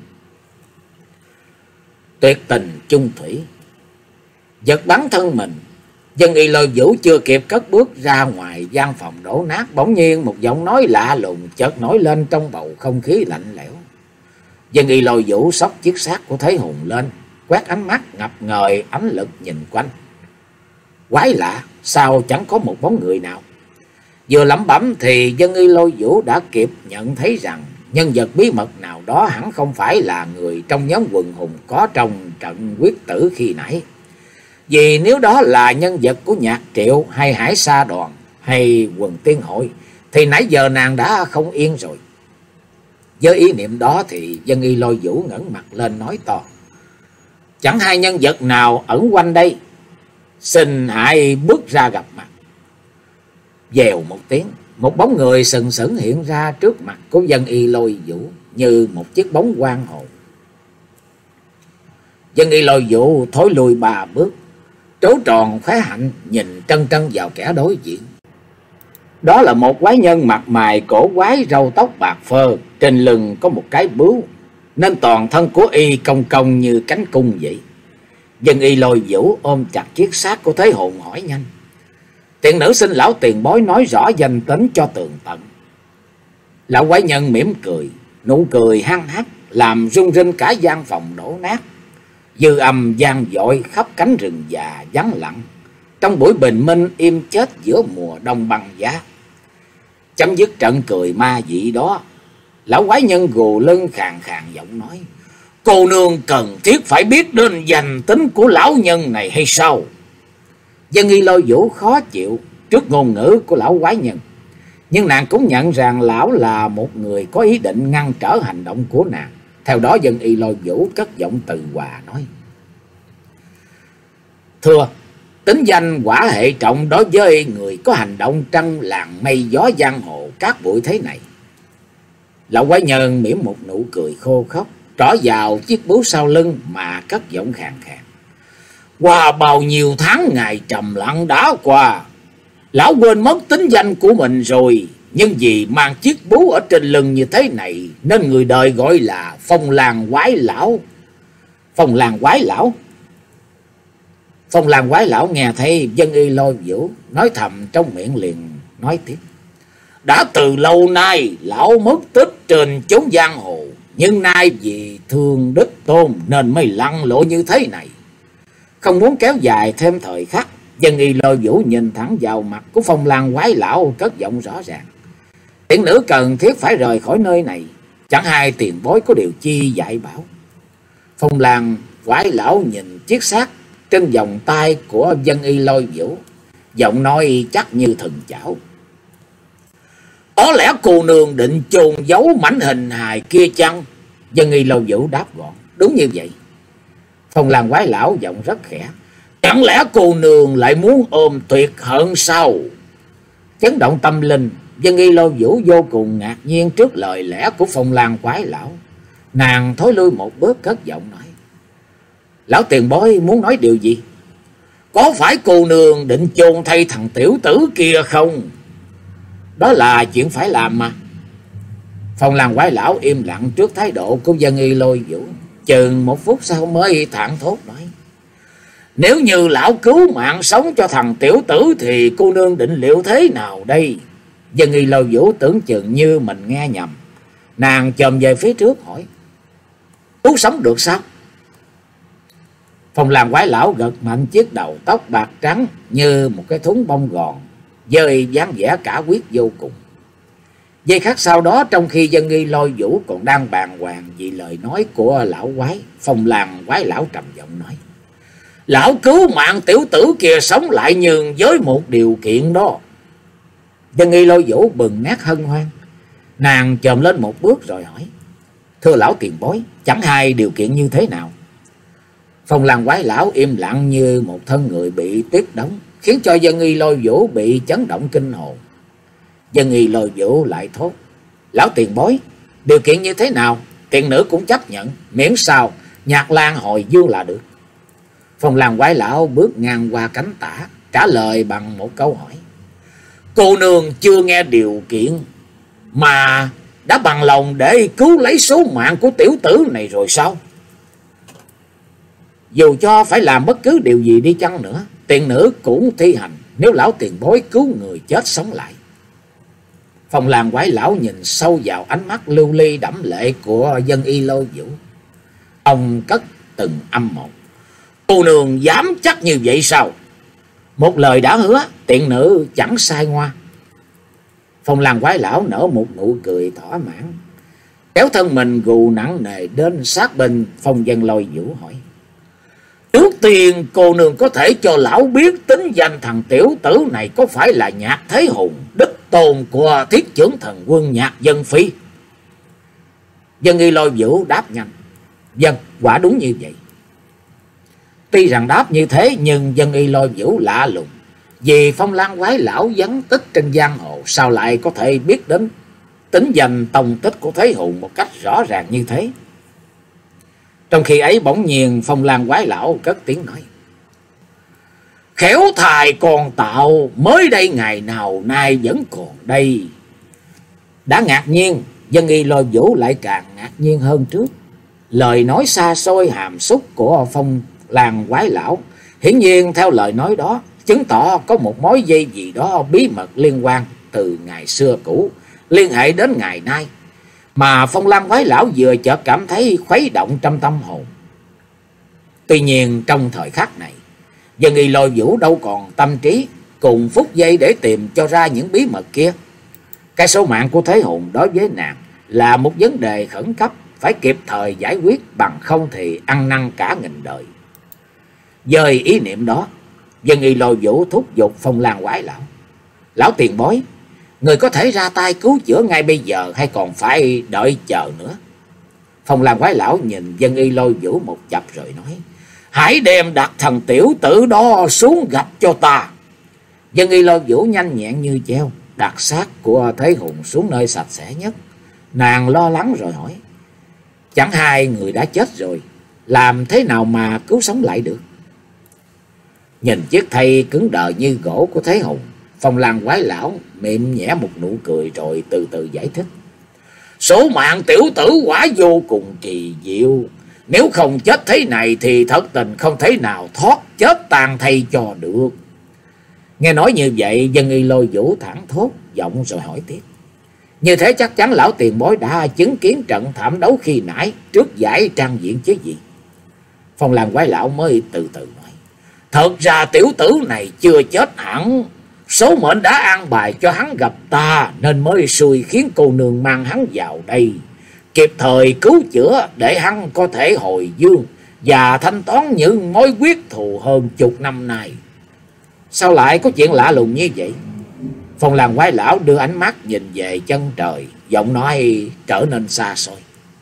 Tuyệt tình chung thủy. Giật bắn thân mình, dân y Lôi Vũ chưa kịp cất bước ra ngoài gian phòng đổ nát, bỗng nhiên một giọng nói lạ lùng chợt nổi lên trong bầu không khí lạnh lẽo. Dân y Lôi Vũ xốc chiếc xác của Thế Hùng lên, quét ánh mắt ngập ngời ánh lực nhìn quanh. Quái lạ, sao chẳng có một bóng người nào? Vừa lẩm bẩm thì dân y Lôi Vũ đã kịp nhận thấy rằng nhân vật bí mật nào đó hẳn không phải là người trong nhóm quần hùng có trong trận quyết tử khi nãy. Vì nếu đó là nhân vật của Nhạc Triệu hay Hải Sa Đoàn hay Quần Tiên Hội thì nãy giờ nàng đã không yên rồi. Với ý niệm đó thì dân y Lôi Vũ ngẩng mặt lên nói to: "Chẳng hai nhân vật nào ẩn quanh đây, xin hãy bước ra gặp mặt." Vèo một tiếng, một bóng người sừng sững hiện ra trước mặt của dân y Lôi Vũ như một chiếc bóng quang hồn. Dân y Lôi Vũ thối lùi ba bước, trố tròn khóe hạnh nhìn trân trân vào kẻ đối diện. Đó là một quái nhân mặt mày cổ quái, râu tóc bạc phơ, trên lưng có một cái bướu, nên toàn thân của y cong cong như cánh cung vậy. Dân y Lôi Vũ ôm chặt chiếc xác của Thế Hùng hỏi nhanh: "Tiện nữ xin lão tiền bối nói rõ danh tính cho tường tận." Lão quái nhân mỉm cười, nụ cười hăng hắc làm rung rinh cả gian phòng đổ nát. Dư âm vang dội khắp cánh rừng già vắng lặng, trong buổi bình minh im chết giữa mùa đông băng giá. Chấm dứt trận cười ma dị đó, lão quái nhân gù lưng khàn khàn giọng nói: "Cô nương cần thiết phải biết đến danh tính của lão nhân này hay sao?" Dân y Lôi Vũ khó chịu trước ngôn ngữ của lão quái nhân, nhưng nàng cũng nhận rằng lão là một người có ý định ngăn trở hành động của nàng. Theo đó dân y Lôi Vũ cất giọng từ hòa nói: "Thưa, tính danh quả hệ trọng đối với người có hành động trăng làng mây gió giang hồ cát bụi thế này." Lão quái nhân mỉm một nụ cười khô khốc, trỏ vào chiếc búa sau lưng mà cất giọng khàn khàn: Qua bao nhiêu tháng ngày trầm lặng đã qua, lão quên mất tính danh của mình rồi. Nhưng vì mang chiếc búa ở trên lưng như thế này nên người đời gọi là Phong Lan Quái Lão. Phong Lan Quái Lão. Phong Lan Quái Lão nghe thấy Dân Y Lôi Vũ nói thầm trong miệng, liền nói tiếp. Đã từ lâu nay lão mất tích trên chốn giang hồ, nhưng nay vì thương đích tôn nên mới lăn lộ như thế này. Không muốn kéo dài thêm thời khắc, Dân Y Lôi Vũ nhìn thẳng vào mặt của Phong Lan Quái Lão, cất giọng rõ ràng. Tiện nữ cần thiết phải rời khỏi nơi này, chẳng hay tiền bối có điều chi dạy bảo. Phong Lan Quái Lão nhìn chiếc xác trên vòng tay của Dân Y Lôi Vũ, giọng nói chắc như thần chảo. Có lẽ cô nương định chôn giấu mảnh hình hài kia chăng? Dân Y Lôi Vũ đáp gọn. Đúng như vậy. Phong Lan Quái Lão giọng rất khẽ. Chẳng lẽ cô nương lại muốn ôm tuyệt hận sao? Chấn động tâm linh, Dân Y Lôi Vũ vô cùng ngạc nhiên trước lời lẽ của Phong Lan Quái Lão. Nàng thối lui một bước, cất giọng nói. Lão tiền bối muốn nói điều gì? Có phải cô nương định chôn thay thằng tiểu tử kia không? Đó là chuyện phải làm mà. Phong Lan Quái Lão im lặng trước thái độ của Dân Y Lôi Vũ, chừng một phút sau mới thẳng thốt nói. Nếu như lão cứu mạng sống cho thằng tiểu tử thì cô nương định liệu thế nào đây? Dân Y Lôi Vũ tưởng chừng như mình nghe nhầm. Nàng chồm về phía trước hỏi. Cứu sống được sao? Phong Lan Quái Lão gật mạnh chiếc đầu tóc bạc trắng như một cái thúng bông gòn, với dáng vẻ cả quyết vô cùng. Giây khắc sau đó, trong khi Dân Y Lôi Vũ còn đang bàng hoàng vì lời nói của lão quái, Phong Lan Quái Lão trầm giọng nói. Lão cứu mạng tiểu tử kia sống lại nhưng với một điều kiện đó. Dân Y Lôi Vũ bừng nét hân hoan. Nàng chồm lên một bước rồi hỏi. Thưa lão tiền bối, chẳng hay điều kiện như thế nào? Phong Lan Quái Lão im lặng như một thân người bị tuyết đóng, khiến cho Dân Y Lôi Vũ bị chấn động kinh hồn. Dân Y Lôi Vũ lại thốt. Lão tiền bối, điều kiện như thế nào? Tiền nữ cũng chấp nhận, miễn sao Nhạc Lan hồi dương là được. Phong Lan Quái Lão bước ngang qua cánh tả, trả lời bằng một câu hỏi. Cô nương chưa nghe điều kiện mà đã bằng lòng để cứu lấy số mạng của tiểu tử này rồi sao? Dù cho phải làm bất cứ điều gì đi chăng nữa, tiền nữ cũng thi hành nếu lão tiền bối cứu người chết sống lại. Phong Lan Quái Lão nhìn sâu vào ánh mắt lưu ly đẫm lệ của Dân Y Lôi Vũ. Ông cất từng âm một. Cô nương dám chắc như vậy sao? Một lời đã hứa, tiện nữ chẳng sai ngoa. Phong Lan Quái Lão nở một nụ cười thỏa mãn, kéo thân mình gù nặng nề đến sát bên Phong Dân Lôi Vũ hỏi. Trước tiên cô nương có thể cho lão biết tính danh thằng tiểu tử này có phải là Nhạc Thế Hùng, đích tôn của thiết chưởng thần quân Nhạc Dân Phi? Dân Y Lôi Vũ đáp nhanh. Dân, quả đúng như vậy. Tuy rằng đáp như thế nhưng Dân Y Lôi Vũ lạ lùng, vì Phong Lan Quái Lão vắng tích trên giang hồ, sao lại có thể biết đến tính danh tông tích của Thế Hùng một cách rõ ràng như thế? Trong khi ấy bỗng nhiên Phong Lan Quái Lão cất tiếng nói. Khéo thài còn tạo, mới đây ngày nào nay vẫn còn đây. Đã ngạc nhiên, Dân Y Lôi Vũ lại càng ngạc nhiên hơn trước. Lời nói xa xôi hàm xúc của Phong Lan Quái Lão hiển nhiên theo lời nói đó chứng tỏ có một mối dây gì đó bí mật liên quan từ ngày xưa cũ liên hệ đến ngày nay, mà Phong Lan Quái Lão vừa chợt cảm thấy khuấy động trong tâm hồn. Tuy nhiên trong thời khắc này, Dân Y Lôi Vũ đâu còn tâm trí cùng phút giây để tìm cho ra những bí mật kia. Cái số mạng của Thế Hùng đối với nàng là một vấn đề khẩn cấp, phải kịp thời giải quyết, bằng không thì ăn năn cả nghìn đời. Dời ý niệm đó, Dân Y Lôi Vũ thúc giục Phong Lan Quái Lão. Lão tiền bối, người có thể ra tay cứu chữa ngay bây giờ hay còn phải đợi chờ nữa? Phong Lan Quái Lão nhìn Dân Y Lôi Vũ một chập rồi nói. Hãy đem đặt thằng tiểu tử đó xuống gặp cho ta. Dân Y Lôi Vũ nhanh nhẹn như treo đặt xác của Thế Hùng xuống nơi sạch sẽ nhất. Nàng lo lắng rồi hỏi. Chẳng hay người đã chết rồi, làm thế nào mà cứu sống lại được? Nhìn chiếc thây cứng đờ như gỗ của Thế Hùng, Phong Lan quái lão mỉm nhẹ một nụ cười rồi từ từ giải thích. Số mạng tiểu tử quả vô cùng kỳ diệu. Nếu không chết thế này thì thật tình không thể nào thoát chết tàn thây cho được. Nghe nói như vậy, Dân Y Lôi Vũ thẳng thốt giọng rồi hỏi tiếp. Như thế chắc chắn lão tiền bối đã chứng kiến trận thảm đấu khi nãy trước giải trang diện chứ gì? Phong Lan quái lão mới từ từ nói. Thật ra tiểu tử này chưa chết hẳn. Số mệnh đã an bài cho hắn gặp ta nên mới xui khiến cô nương mang hắn vào đây, kịp thời cứu chữa để hắn có thể hồi dương và thanh toán những mối quyết thù hơn chục năm nay. Sao lại có chuyện lạ lùng như vậy? Phong Lan quái lão đưa ánh mắt nhìn về chân trời, giọng nói trở nên xa xôi.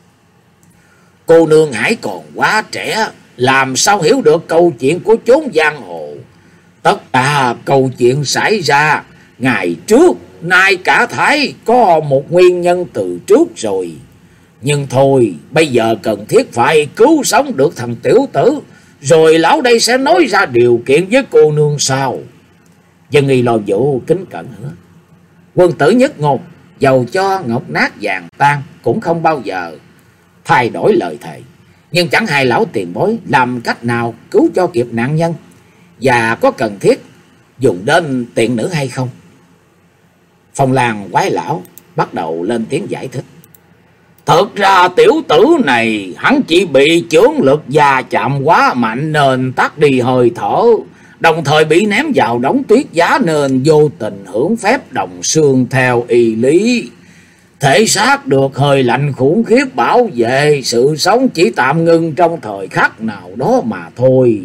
Cô nương hãy còn quá trẻ, làm sao hiểu được câu chuyện của chốn giang hồ. Tất cả câu chuyện xảy ra ngày trước, nay cả thảy có một nguyên nhân từ trước rồi. Nhưng thôi, bây giờ cần thiết phải cứu sống được thằng tiểu tử, rồi lão đây sẽ nói ra điều kiện với cô nương sau. Dân Y Lôi Vũ kính cẩn hứa. Quân tử nhất ngôn, dầu cho ngọc nát vàng tan cũng không bao giờ thay đổi lời thề. Nhưng chẳng hay lão tiền bối làm cách nào cứu cho kịp nạn nhân, và có cần thiết dùng đến tiện nữ hay không? Phong Lan quái lão bắt đầu lên tiếng giải thích. Thật ra tiểu tử này hắn chỉ bị chướng lực va chạm quá mạnh nên tắt đi hơi thở, đồng thời bị ném vào đống tuyết giá nên vô tình hưởng phép đồng xương theo y lý. Thể xác được hơi lạnh khủng khiếp bảo vệ, sự sống chỉ tạm ngưng trong thời khắc nào đó mà thôi.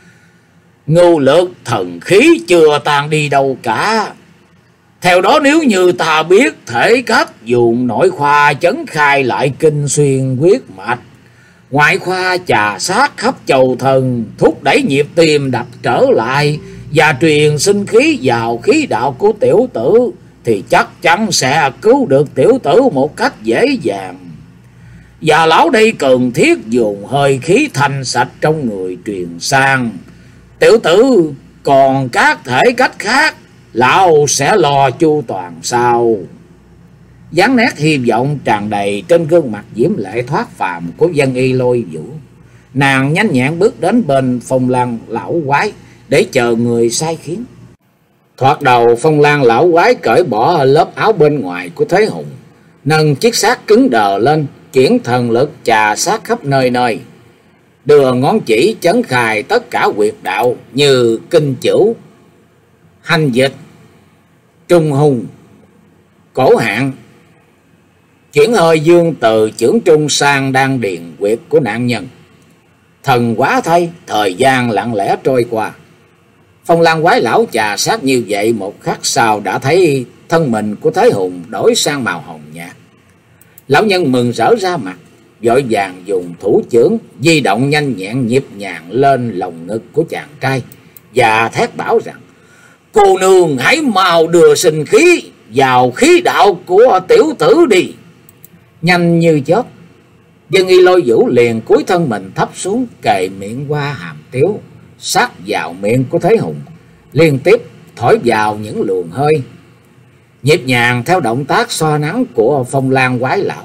Ngưu lực thần khí chưa tan đi đâu cả. Theo đó nếu như ta biết thể cách dùng nội khoa chấn khai lại kinh xuyên huyết mạch, ngoại khoa trà sát khắp châu thần, thúc đẩy nhịp tim đập trở lại và truyền sinh khí vào khí đạo của tiểu tử, thì chắc chắn sẽ cứu được tiểu tử một cách dễ dàng. Và lão đây cần thiết dùng hơi khí thanh sạch trong người truyền sang. Tiểu tử còn các thể cách khác, lão sẽ lo chu toàn sau. Dáng nét hy vọng tràn đầy trên gương mặt diễm lệ thoát phàm của Dân Y Lôi Vũ. Nàng nhanh nhẹn bước đến bên Phong Lan lão quái để chờ người sai khiến. Thoạt đầu Phong Lan lão quái cởi bỏ lớp áo bên ngoài của Thế Hùng, nâng chiếc xác cứng đờ lên, chuyển thần lực chà sát khắp nơi nơi, đưa ngón chỉ chấn khai tất cả huyệt đạo như kinh chữ, hành dịch, trung hùng, cổ hạn, chuyển hơi dương từ chưởng trung sang đan điền huyệt của nạn nhân. Thần quá thay, thời gian lặng lẽ trôi qua. Phong Lan quái lão chà sát như vậy, một khắc sau đã thấy thân mình của Thế Hùng đổi sang màu hồng nhạt. Lão nhân mừng rỡ ra mặt, vội vàng dùng thủ chưởng di động nhanh nhẹn nhịp nhàng lên lồng ngực của chàng trai và thét bảo rằng: Cô nương hãy mau đưa sinh khí vào khí đạo của tiểu tử đi. Nhanh như chớp, Dân Y Lôi Vũ liền cúi thân mình thấp xuống, kề miệng qua hàm tiếu sát vào miệng của Thế Hùng, liên tiếp thổi vào những luồng hơi nhịp nhàng theo động tác xoa nắng của Phong Lan quái lão.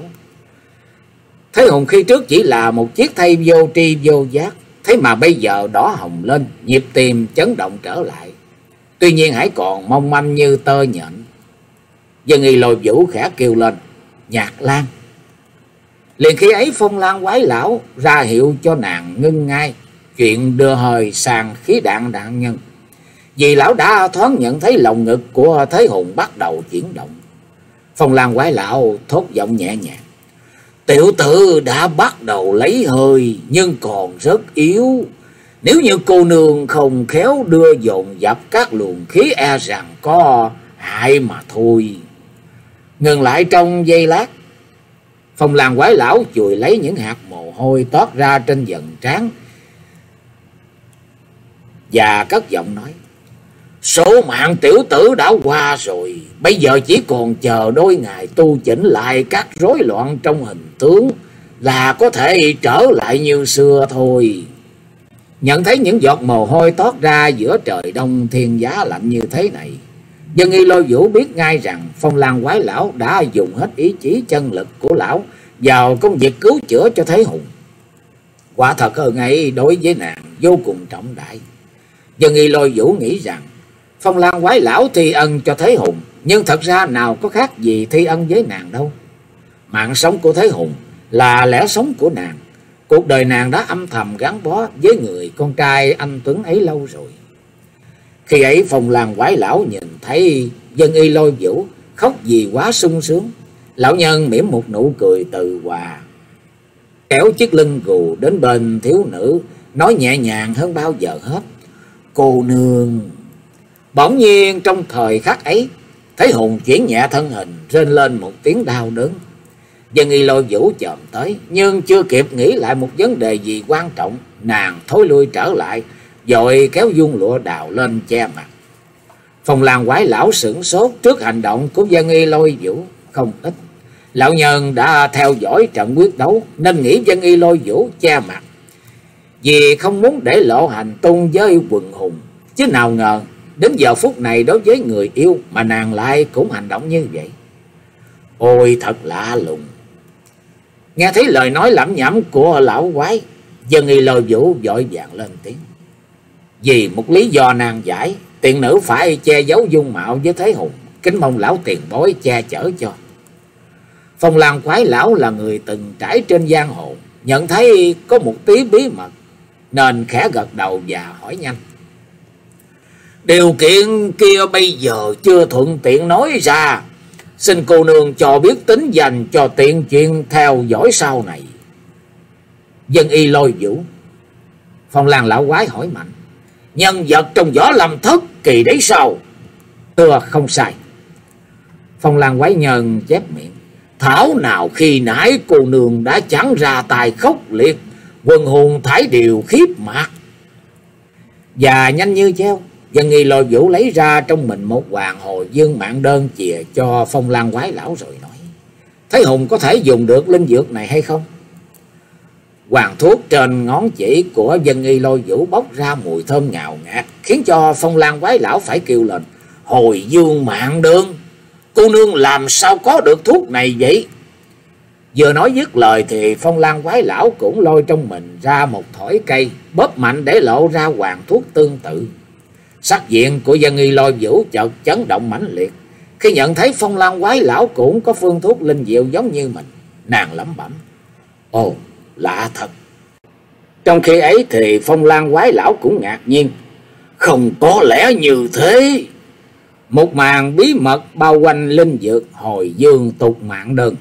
Thế Hùng khi trước chỉ là một chiếc thây vô tri vô giác, thế mà bây giờ đỏ hồng lên, nhịp tim chấn động trở lại, tuy nhiên hãy còn mong manh như tơ nhện. Dân Y Lôi Vũ khẽ kêu lên: Nhạc Lan. Liền khi ấy Phong Lan quái lão ra hiệu cho nàng ngưng ngay chuyện đưa hơi sang khí đạn nạn nhân, vì lão đã thoáng nhận thấy lồng ngực của Thế Hùng bắt đầu chuyển động. Phong Lan quái lão thốt giọng nhẹ nhàng: Tiểu tử đã bắt đầu lấy hơi nhưng còn rất yếu. Nếu như cô nương không khéo đưa dồn dập các luồng khí, e rằng có hại mà thôi. Ngừng lại trong giây lát, Phong Lan quái lão chùi lấy những hạt mồ hôi toát ra trên vầng trán và cất giọng nói: Số mạng tiểu tử đã qua rồi, bây giờ chỉ còn chờ đôi ngày tu chỉnh lại các rối loạn trong hình tướng là có thể trở lại như xưa thôi. Nhận thấy những giọt mồ hôi toát ra giữa trời đông thiên giá lạnh như thế này, Dân Y Lôi Vũ biết ngay rằng Phong Lan Quái Lão đã dùng hết ý chí chân lực của lão vào công việc cứu chữa cho Thế Hùng. Quả thật ơn ấy đối với nàng vô cùng trọng đại. Dân Y Lôi Vũ nghĩ rằng Phong Lan Quái Lão thi ân cho Thế Hùng, nhưng thật ra nào có khác gì thi ân với nàng đâu. Mạng sống của Thế Hùng là lẽ sống của nàng. Cuộc đời nàng đã âm thầm gắn bó với người con trai anh tuấn ấy lâu rồi. Khi ấy Phong Lan Quái Lão nhìn thấy Dân Y Lôi Vũ khóc vì quá sung sướng. Lão nhân mỉm một nụ cười từ hòa, kéo chiếc lưng gù đến bên thiếu nữ, nói nhẹ nhàng hơn bao giờ hết: "Cô nương." Bỗng nhiên trong thời khắc ấy, Thế Hùng chuyển nhẹ thân hình, rên lên một tiếng đau đớn. Dân Y Lôi Vũ chồm tới, nhưng chưa kịp nghĩ lại một vấn đề gì quan trọng, nàng thối lui trở lại, vội kéo vuông lụa đào lên che mặt. Phong Lan Quái Lão sửng sốt trước hành động của Dân Y Lôi Vũ không ít. Lão nhân đã theo dõi trận quyết đấu nên nghĩ Dân Y Lôi Vũ che mặt vì không muốn để lộ hành tung với quần hùng, chứ nào ngờ đến giờ phút này đối với người yêu mà nàng lại cũng hành động như vậy. Ôi thật lạ lùng. Nghe thấy lời nói lẩm nhẩm của lão quái, Dân Y Lôi Vũ vội vàng lên tiếng: "Vì một lý do nan giải, tiện nữ phải che giấu dung mạo với Thế Hùng, kính mong lão tiền bối che chở cho." Phong Lan Quái Lão là người từng trải trên giang hồ, nhận thấy có một tí bí mật nên khẽ gật đầu và hỏi nhanh: "Điều kiện kia bây giờ chưa thuận tiện nói ra, xin cô nương cho biết tính dành cho tiện chuyện theo dõi sau này." Dân Y Lôi Vũ. Phong Lan Lão Quái hỏi mạnh: "Nhân vật trong Võ Lâm Thất Kỳ đấy sao?" "Thưa không sai." Phong Lan Quái Nhân chép miệng: "Thảo nào khi nãy cô nương đã chẳng ra tài khốc liệt, quần hùng thải điều khiếp mạc." Và nhanh như treo, Dân Y Lôi Vũ lấy ra trong mình một hoàng hồi dương mạng đơn chìa cho Phong Lan Quái Lão rồi nói: "Thế Hùng có thể dùng được linh dược này hay không?" Hoàng thuốc trên ngón chỉ của Dân Y Lôi Vũ bốc ra mùi thơm ngào ngạt, khiến cho Phong Lan Quái Lão phải kêu lên: "Hồi dương mạng đơn, cô nương làm sao có được thuốc này vậy?" Vừa nói dứt lời thì Phong Lan Quái Lão cũng lôi trong mình ra một thỏi cây, bóp mạnh để lộ ra hoàng thuốc tương tự. Sắc diện của Dân Y Lôi Vũ chợt chấn động mãnh liệt khi nhận thấy Phong Lan Quái Lão cũng có phương thuốc linh diệu giống như mình. Nàng lẩm bẩm: "Ồ, lạ thật." Trong khi ấy thì Phong Lan Quái Lão cũng ngạc nhiên: "Không có lẽ như thế." Một màn bí mật bao quanh linh dược hồi dương tục mạng đơn,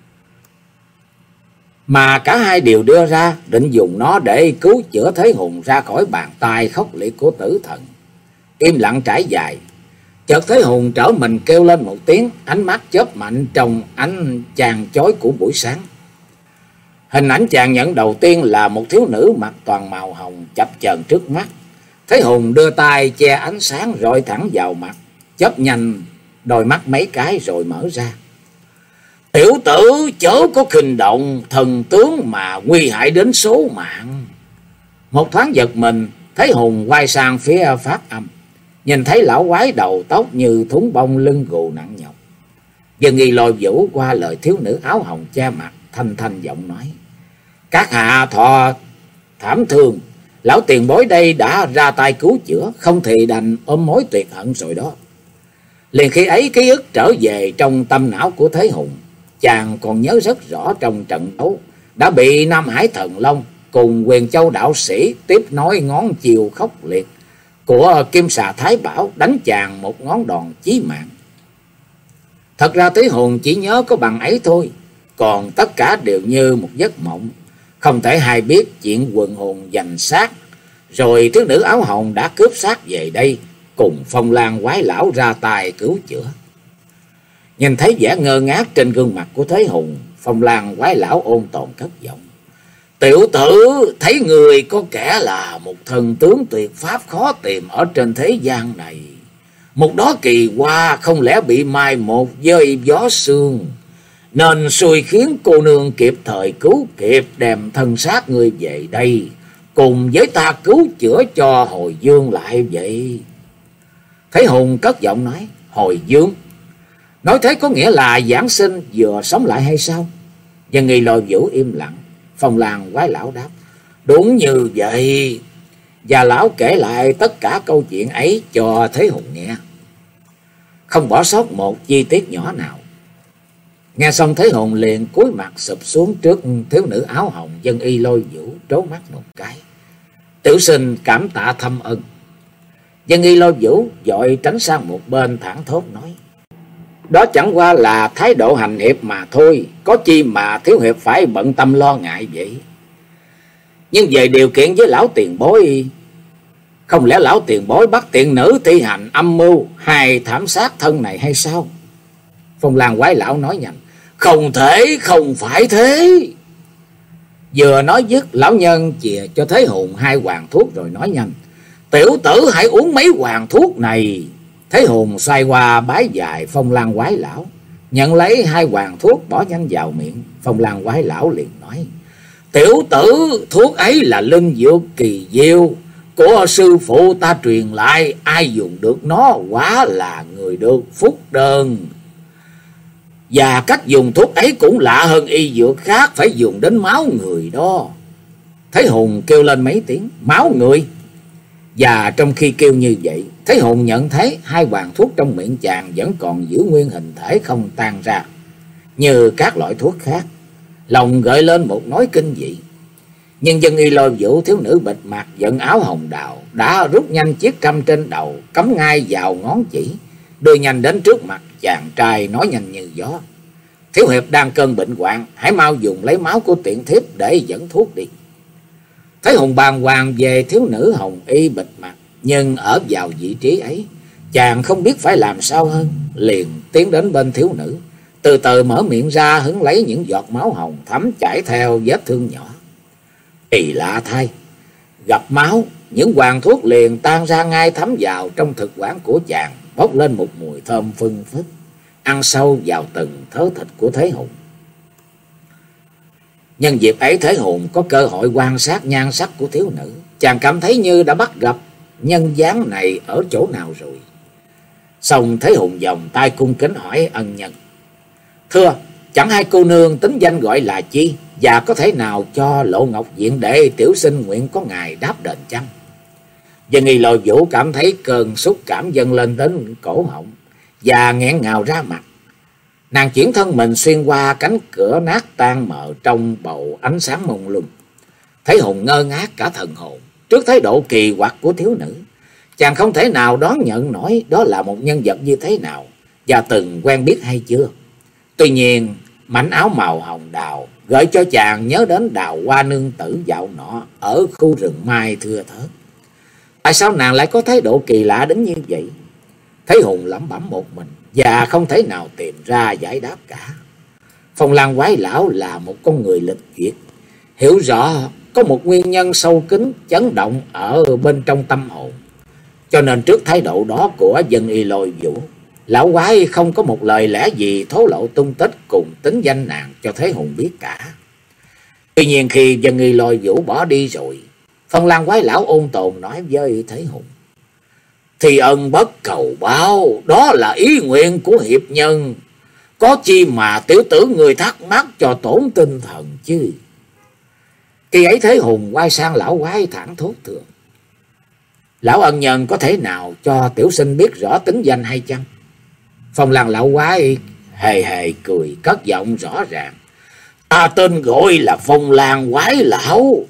mà cả hai đều đưa ra định dùng nó để cứu chữa Thế Hùng ra khỏi bàn tay khốc liệt của tử thần. Im lặng trải dài, chợt Thế Hùng trở mình kêu lên một tiếng, ánh mắt chớp mạnh trong ánh chang chói của buổi sáng. Hình ảnh chàng nhận đầu tiên là một thiếu nữ mặc toàn màu hồng chập chờn trước mắt. Thế Hùng đưa tay che ánh sáng rọi thẳng vào mặt, chớp nhanh đôi mắt mấy cái rồi mở ra: "Tiểu tử chớ có khinh động thần tướng mà nguy hại đến số mạng." Một thoáng giật mình, Thế Hùng quay sang phía Phát Âm, nhìn thấy lão quái đầu tóc như thúng bông, lưng gù nặng nhọc. Dân Y Lôi Vũ qua lời thiếu nữ áo hồng che mặt, thanh thanh giọng nói: "Các hạ thọ thảm thương, lão tiền bối đây đã ra tay cứu chữa, không thì đành ôm mối tuyệt hận rồi đó." Liền khi ấy ký ức trở về trong tâm não của Thế Hùng. Chàng còn nhớ rất rõ trong trận đấu đã bị Nam Hải Thần Long cùng Huyền Châu đạo sĩ tiếp nối ngón chiều khốc liệt của Kim Xà Thái Bảo đánh chàng một ngón đòn chí mạng. Thật ra Thế Hùng chỉ nhớ có bằng ấy thôi, còn tất cả đều như một giấc mộng, không thể hay biết chuyện quần hồn giành xác rồi thiếu nữ áo hồng đã cướp xác về đây cùng Phong Lan Quái Lão ra tay cứu chữa. Nhìn thấy vẻ ngơ ngác trên gương mặt của Thế Hùng, Phong Lan Quái Lão ôn tồn cất giọng: "Tiểu tử, thấy người có kẻ là một thần tướng tuyệt pháp khó tìm ở trên thế gian này. Một đó kỳ hoa không lẽ bị mai một với gió sương, nên xui khiến cô nương kịp thời cứu kịp đem thân xác người về đây, cùng với ta cứu chữa cho Hồi Dương lại vậy. Thế Hùng cất giọng nói, Hồi Dương? Nói thế có nghĩa là giảng sinh vừa sống lại hay sao? Dân Nghi Lôi Vũ im lặng. Phong Lan Quái Lão đáp, đúng như vậy. Và lão kể lại tất cả câu chuyện ấy cho Thế Hùng nghe, không bỏ sót một chi tiết nhỏ nào. Nghe xong Thế Hùng liền cúi mặt sụp xuống trước thiếu nữ áo hồng Dân Y Lôi Vũ, trố mắt một cái. Tiểu sinh cảm tạ thâm ân. Dân Y Lôi Vũ vội tránh sang một bên, thẳng thốt nói, đó chẳng qua là thái độ hành hiệp mà thôi, có chi mà thiếu hiệp phải bận tâm lo ngại vậy. Nhưng về điều kiện với lão tiền bối, không lẽ lão tiền bối bắt tiện nữ thi hành âm mưu hay thảm sát thân này hay sao? Phong Lan Quái Lão nói nhanh, không thể, không phải thế. Vừa nói dứt, lão nhân chìa cho Thế Hùng hai hoàng thuốc rồi nói nhanh, tiểu tử hãy uống mấy hoàng thuốc này. Thế Hùng xoay qua bái dài Phong Lan Quái Lão, nhận lấy hai hoàng thuốc bỏ nhanh vào miệng. Phong Lan Quái Lão liền nói, tiểu tử, thuốc ấy là linh dược kỳ diệu của sư phụ ta truyền lại, ai dùng được nó quả là người được phúc đơn. Và cách dùng thuốc ấy cũng lạ hơn y dược khác, phải dùng đến máu người đó. Thế Hùng kêu lên mấy tiếng, máu người? Và trong khi kêu như vậy, Thế Hùng nhận thấy hai hoàng thuốc trong miệng chàng vẫn còn giữ nguyên hình thể không tan ra như các loại thuốc khác. Lòng gợi lên một nỗi kinh dị. Nhưng Dân Y Lôi Vũ, thiếu nữ bịt mặt dẫn áo hồng đào, đã rút nhanh chiếc trăm trên đầu, cắm ngay vào ngón chỉ, đưa nhanh đến trước mặt chàng trai, nói nhanh như gió, thiếu hiệp đang cơn bệnh hoạn, hãy mau dùng lấy máu của tiện thiếp để dẫn thuốc đi. Thế Hùng bàng hoàng về thiếu nữ hồng y bịt mặt, nhưng ở vào vị trí ấy, chàng không biết phải làm sao hơn, liền tiến đến bên thiếu nữ, từ từ mở miệng ra hứng lấy những giọt máu hồng thấm chảy theo vết thương nhỏ. Kỳ lạ thay, gặp máu, những hoàng thuốc liền tan ra ngay thấm vào trong thực quản của chàng, bốc lên một mùi thơm phưng phức, ăn sâu vào từng thớ thịt của Thế Hùng. Nhân dịp ấy, Thế Hùng có cơ hội quan sát nhan sắc của thiếu nữ. Chàng cảm thấy như đã bắt gặp nhân dáng này ở chỗ nào rồi. Xong Thế Hùng vòng tay cung kính hỏi ân nhân, thưa, chẳng hai cô nương tính danh gọi là chi, và có thể nào cho lộ ngọc diện để tiểu sinh nguyện có ngài đáp đền chăng? Dân Y Lôi Vũ cảm thấy cơn xúc cảm dâng lên đến cổ họng và nghẹn ngào ra mặt. Nàng chuyển thân mình xuyên qua cánh cửa nát tan mờ trong bầu ánh sáng mông lung. Thế Hùng ngơ ngác cả thần hồn trước thái độ kỳ quặc của thiếu nữ. Chàng không thể nào đón nhận nổi đó là một nhân vật như thế nào và từng quen biết hay chưa. Tuy nhiên mảnh áo màu hồng đào gợi cho chàng nhớ đến Đào Hoa nương tử dạo nọ ở khu rừng mai thưa thớt. Tại sao nàng lại có thái độ kỳ lạ đến như vậy? Thế Hùng lẩm bẩm một mình và không thể nào tìm ra giải đáp cả. Phong Lan Quái Lão là một con người lịch duyệt, hiểu rõ có một nguyên nhân sâu kín chấn động ở bên trong tâm hồn. Cho nên trước thái độ đó của Dân Y Lôi Vũ, lão quái không có một lời lẽ gì thố lộ tung tích cùng tính danh nàng cho Thế Hùng biết cả. Tuy nhiên khi Dân Y Lôi Vũ bỏ đi rồi, Phong Lan Quái Lão ôn tồn nói với Thế Hùng, thì ân bất cầu báo, đó là ý nguyện của hiệp nhân, có chi mà tiểu tử người thắc mắc cho tổn tinh thần chứ. Khi ấy Thế Hùng quay sang lão quái thẳng thốt thưa, lão ân nhân có thể nào cho tiểu sinh biết rõ tính danh hay chăng? Phong Lan lão quái hề hề cười, cất giọng rõ ràng, ta tên gọi là Phong Lan Quái Lão.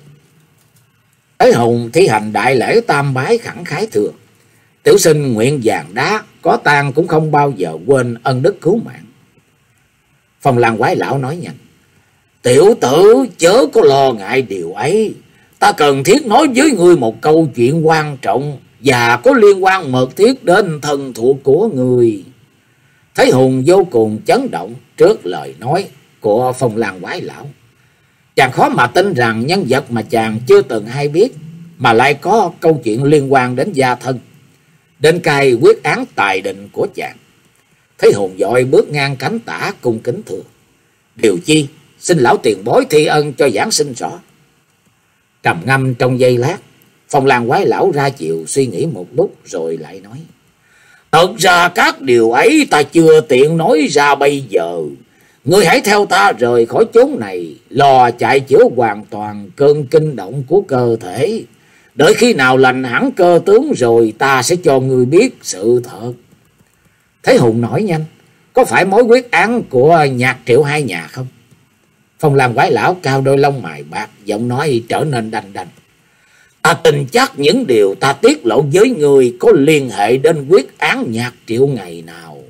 Thế Hùng thi hành đại lễ tam bái khẳng khái thưa, tiểu sinh nguyện vàng đá, có tang cũng không bao giờ quên ân đức cứu mạng. Phong Lan Quái Lão nói nhanh, tiểu tử chớ có lo ngại điều ấy, ta cần thiết nói với ngươi một câu chuyện quan trọng và có liên quan mật thiết đến thân thuộc của người. Thế Hùng vô cùng chấn động trước lời nói của Phong Lan Quái Lão. Chàng khó mà tin rằng nhân vật mà chàng chưa từng hay biết mà lại có câu chuyện liên quan đến gia thân, đến cai quyết án tài định của chàng. Thế Hùng vội bước ngang cánh tả cung kính thưa, điều chi xin lão tiền bối thi ân cho giảng sinh rõ. Trầm ngâm trong giây lát, Phong Lan Quái Lão ra chiều suy nghĩ một lúc rồi lại nói: Thật ra các điều ấy ta chưa tiện nói ra bây giờ. Ngươi hãy theo ta rời khỏi chốn này, lo chạy chữa hoàn toàn cơn kinh động của cơ thể. Đợi khi nào lành hẳn cơ tướng rồi ta sẽ cho ngươi biết sự thật. Thế Hùng nói nhanh: Có phải mối quyết án của Nhạc Triệu hai nhà không? Phong Lan Quái Lão cao đôi lông mày bạc, giọng nói trở nên đanh đanh: Ta tin chắc những điều ta tiết lộ với người có liên hệ đến quyết án Nhạc Triệu ngày nào.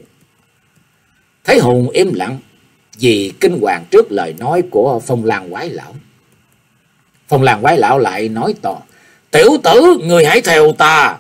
Thế Hùng im lặng vì kinh hoàng trước lời nói của Phong Lan Quái Lão. Phong Lan Quái Lão lại nói to: Tiểu tử, người hãy theo ta.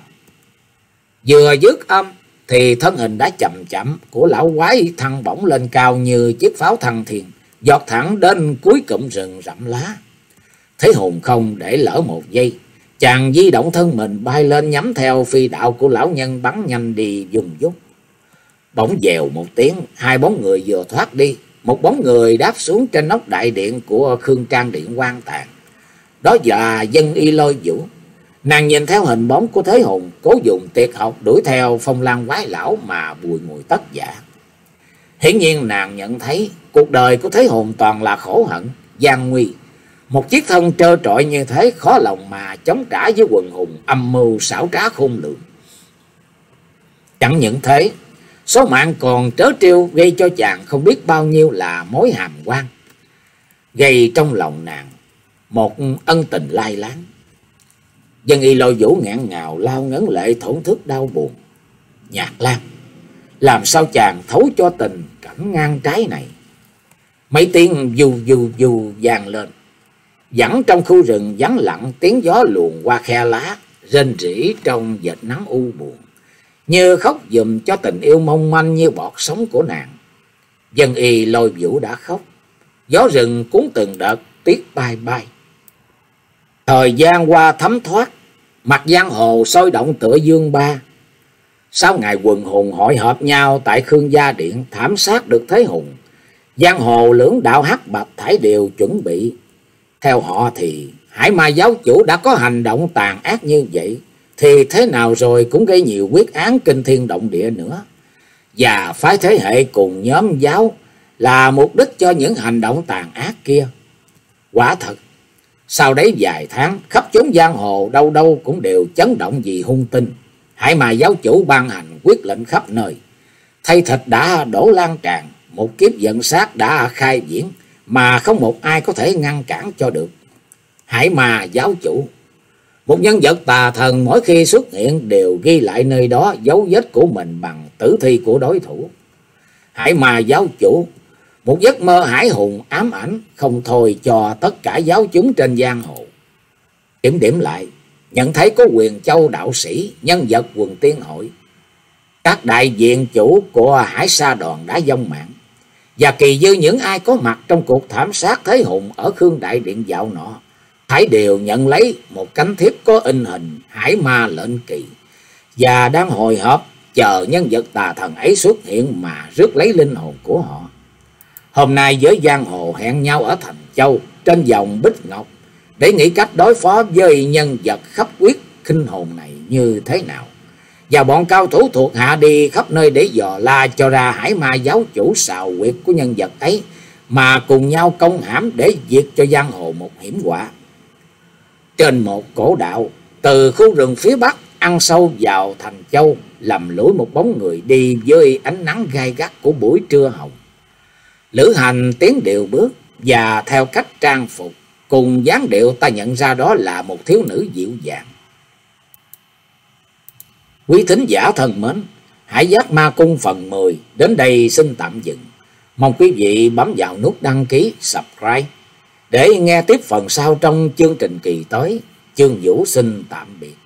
Vừa dứt âm thì thân hình đã chậm chậm của lão quái thăng bổng lên cao như chiếc pháo thăng thiên, giọt thẳng đến cuối cụm rừng rậm lá. Thế Hùng không để lỡ một giây, chàng di động thân mình bay lên nhắm theo phi đạo của lão nhân bắn nhanh đi dùng dút. Bỗng dèo một tiếng, hai bóng người vừa thoát đi, một bóng người đáp xuống trên nóc đại điện của Khương Trang Điện Quan Tàn. Đó là Dân Y Lôi Vũ. Nàng nhìn theo hình bóng của Thế Hùng, cố dùng tuyệt học đuổi theo Phong Lan Quái Lão mà bùi ngùi tất dạ. Hiển nhiên nàng nhận thấy cuộc đời của Thế Hùng toàn là khổ hận, gian nguy. Một chiếc thân trơ trọi như thế khó lòng mà chống trả với quần hùng âm mưu xảo trá khôn lường. Chẳng những thế, số mạng còn trớ trêu gây cho chàng không biết bao nhiêu là mối hàm oan, gây trong lòng nàng một ân tình lai láng. Dân Y Lôi Vũ ngạn ngào lao ngấn lệ thổn thức đau buồn. Nhạc Lan, làm sao chàng thấu cho tình cảnh ngang trái này? Mấy tiếng dù dù dù vang lên, dẫn trong khu rừng vắng lặng, tiếng gió luồn qua khe lá, rên rỉ trong vệt nắng u buồn, như khóc giùm cho tình yêu mong manh như bọt sống của nàng. Dân Y Lôi Vũ đã khóc, gió rừng cuốn từng đợt, tuyết bay bay. Thời gian qua thấm thoát, mặt giang hồ sôi động tựa dương ba. Sau ngày quần hùng hội họp nhau tại Khương Gia Điện thảm sát được Thế Hùng, giang hồ lưỡng đạo hắc bạch thải đều chuẩn bị. Theo họ thì Hải Ma giáo chủ đã có hành động tàn ác như vậy, thì thế nào rồi cũng gây nhiều quyết án kinh thiên động địa nữa. Và phái thế hệ cùng nhóm giáo là mục đích cho những hành động tàn ác kia. Quả thật, sau đấy vài tháng, khắp chốn giang hồ đâu đâu cũng đều chấn động vì hung tin. Hải Ma giáo chủ ban hành quyết lệnh khắp nơi, thây thịt đã đổ lan tràn, một kiếp giận sát đã khai diễn mà không một ai có thể ngăn cản cho được. Hải Ma giáo chủ, một nhân vật tà thần, mỗi khi xuất hiện đều ghi lại nơi đó dấu vết của mình bằng tử thi của đối thủ. Hải Ma giáo chủ, một giấc mơ hải hùng ám ảnh không thôi cho tất cả giáo chúng trên giang hồ. Điểm điểm lại, nhận thấy có Quyền Châu đạo sĩ, nhân vật quần tiên hội, các đại diện chủ của Hải Sa đoàn đã vong mạng, và kỳ dư những ai có mặt trong cuộc thảm sát Thế Hùng ở Khương Đại Điện dạo nọ, thảy đều nhận lấy một cánh thiếp có in hình Hải Ma lệnh kỳ, và đang hồi hộp chờ nhân vật tà thần ấy xuất hiện mà rước lấy linh hồn của họ. Hôm nay giới giang hồ hẹn nhau ở Thành Châu trên dòng Bích Ngọc để nghĩ cách đối phó với nhân vật khắp quyết khinh hồn này như thế nào. Và bọn cao thủ thuộc hạ đi khắp nơi để dò la cho ra Hải Ma giáo chủ xào quyệt của nhân vật ấy, mà cùng nhau công hãm để diệt cho giang hồ một hiểm họa. Trên một cổ đạo từ khu rừng phía bắc ăn sâu vào Thành Châu, lầm lũi một bóng người đi với ánh nắng gai gắt của buổi trưa hồng. Lữ hành tiến điệu bước, và theo cách trang phục cùng dáng điệu ta nhận ra đó là một thiếu nữ dịu dàng. Quý thính giả thân mến, Hải Giác Ma Cung phần mười đến đây xin tạm dừng. Mong quý vị bấm vào nút đăng ký, subscribe để nghe tiếp phần sau trong chương trình kỳ tới. Chương Vũ xin tạm biệt.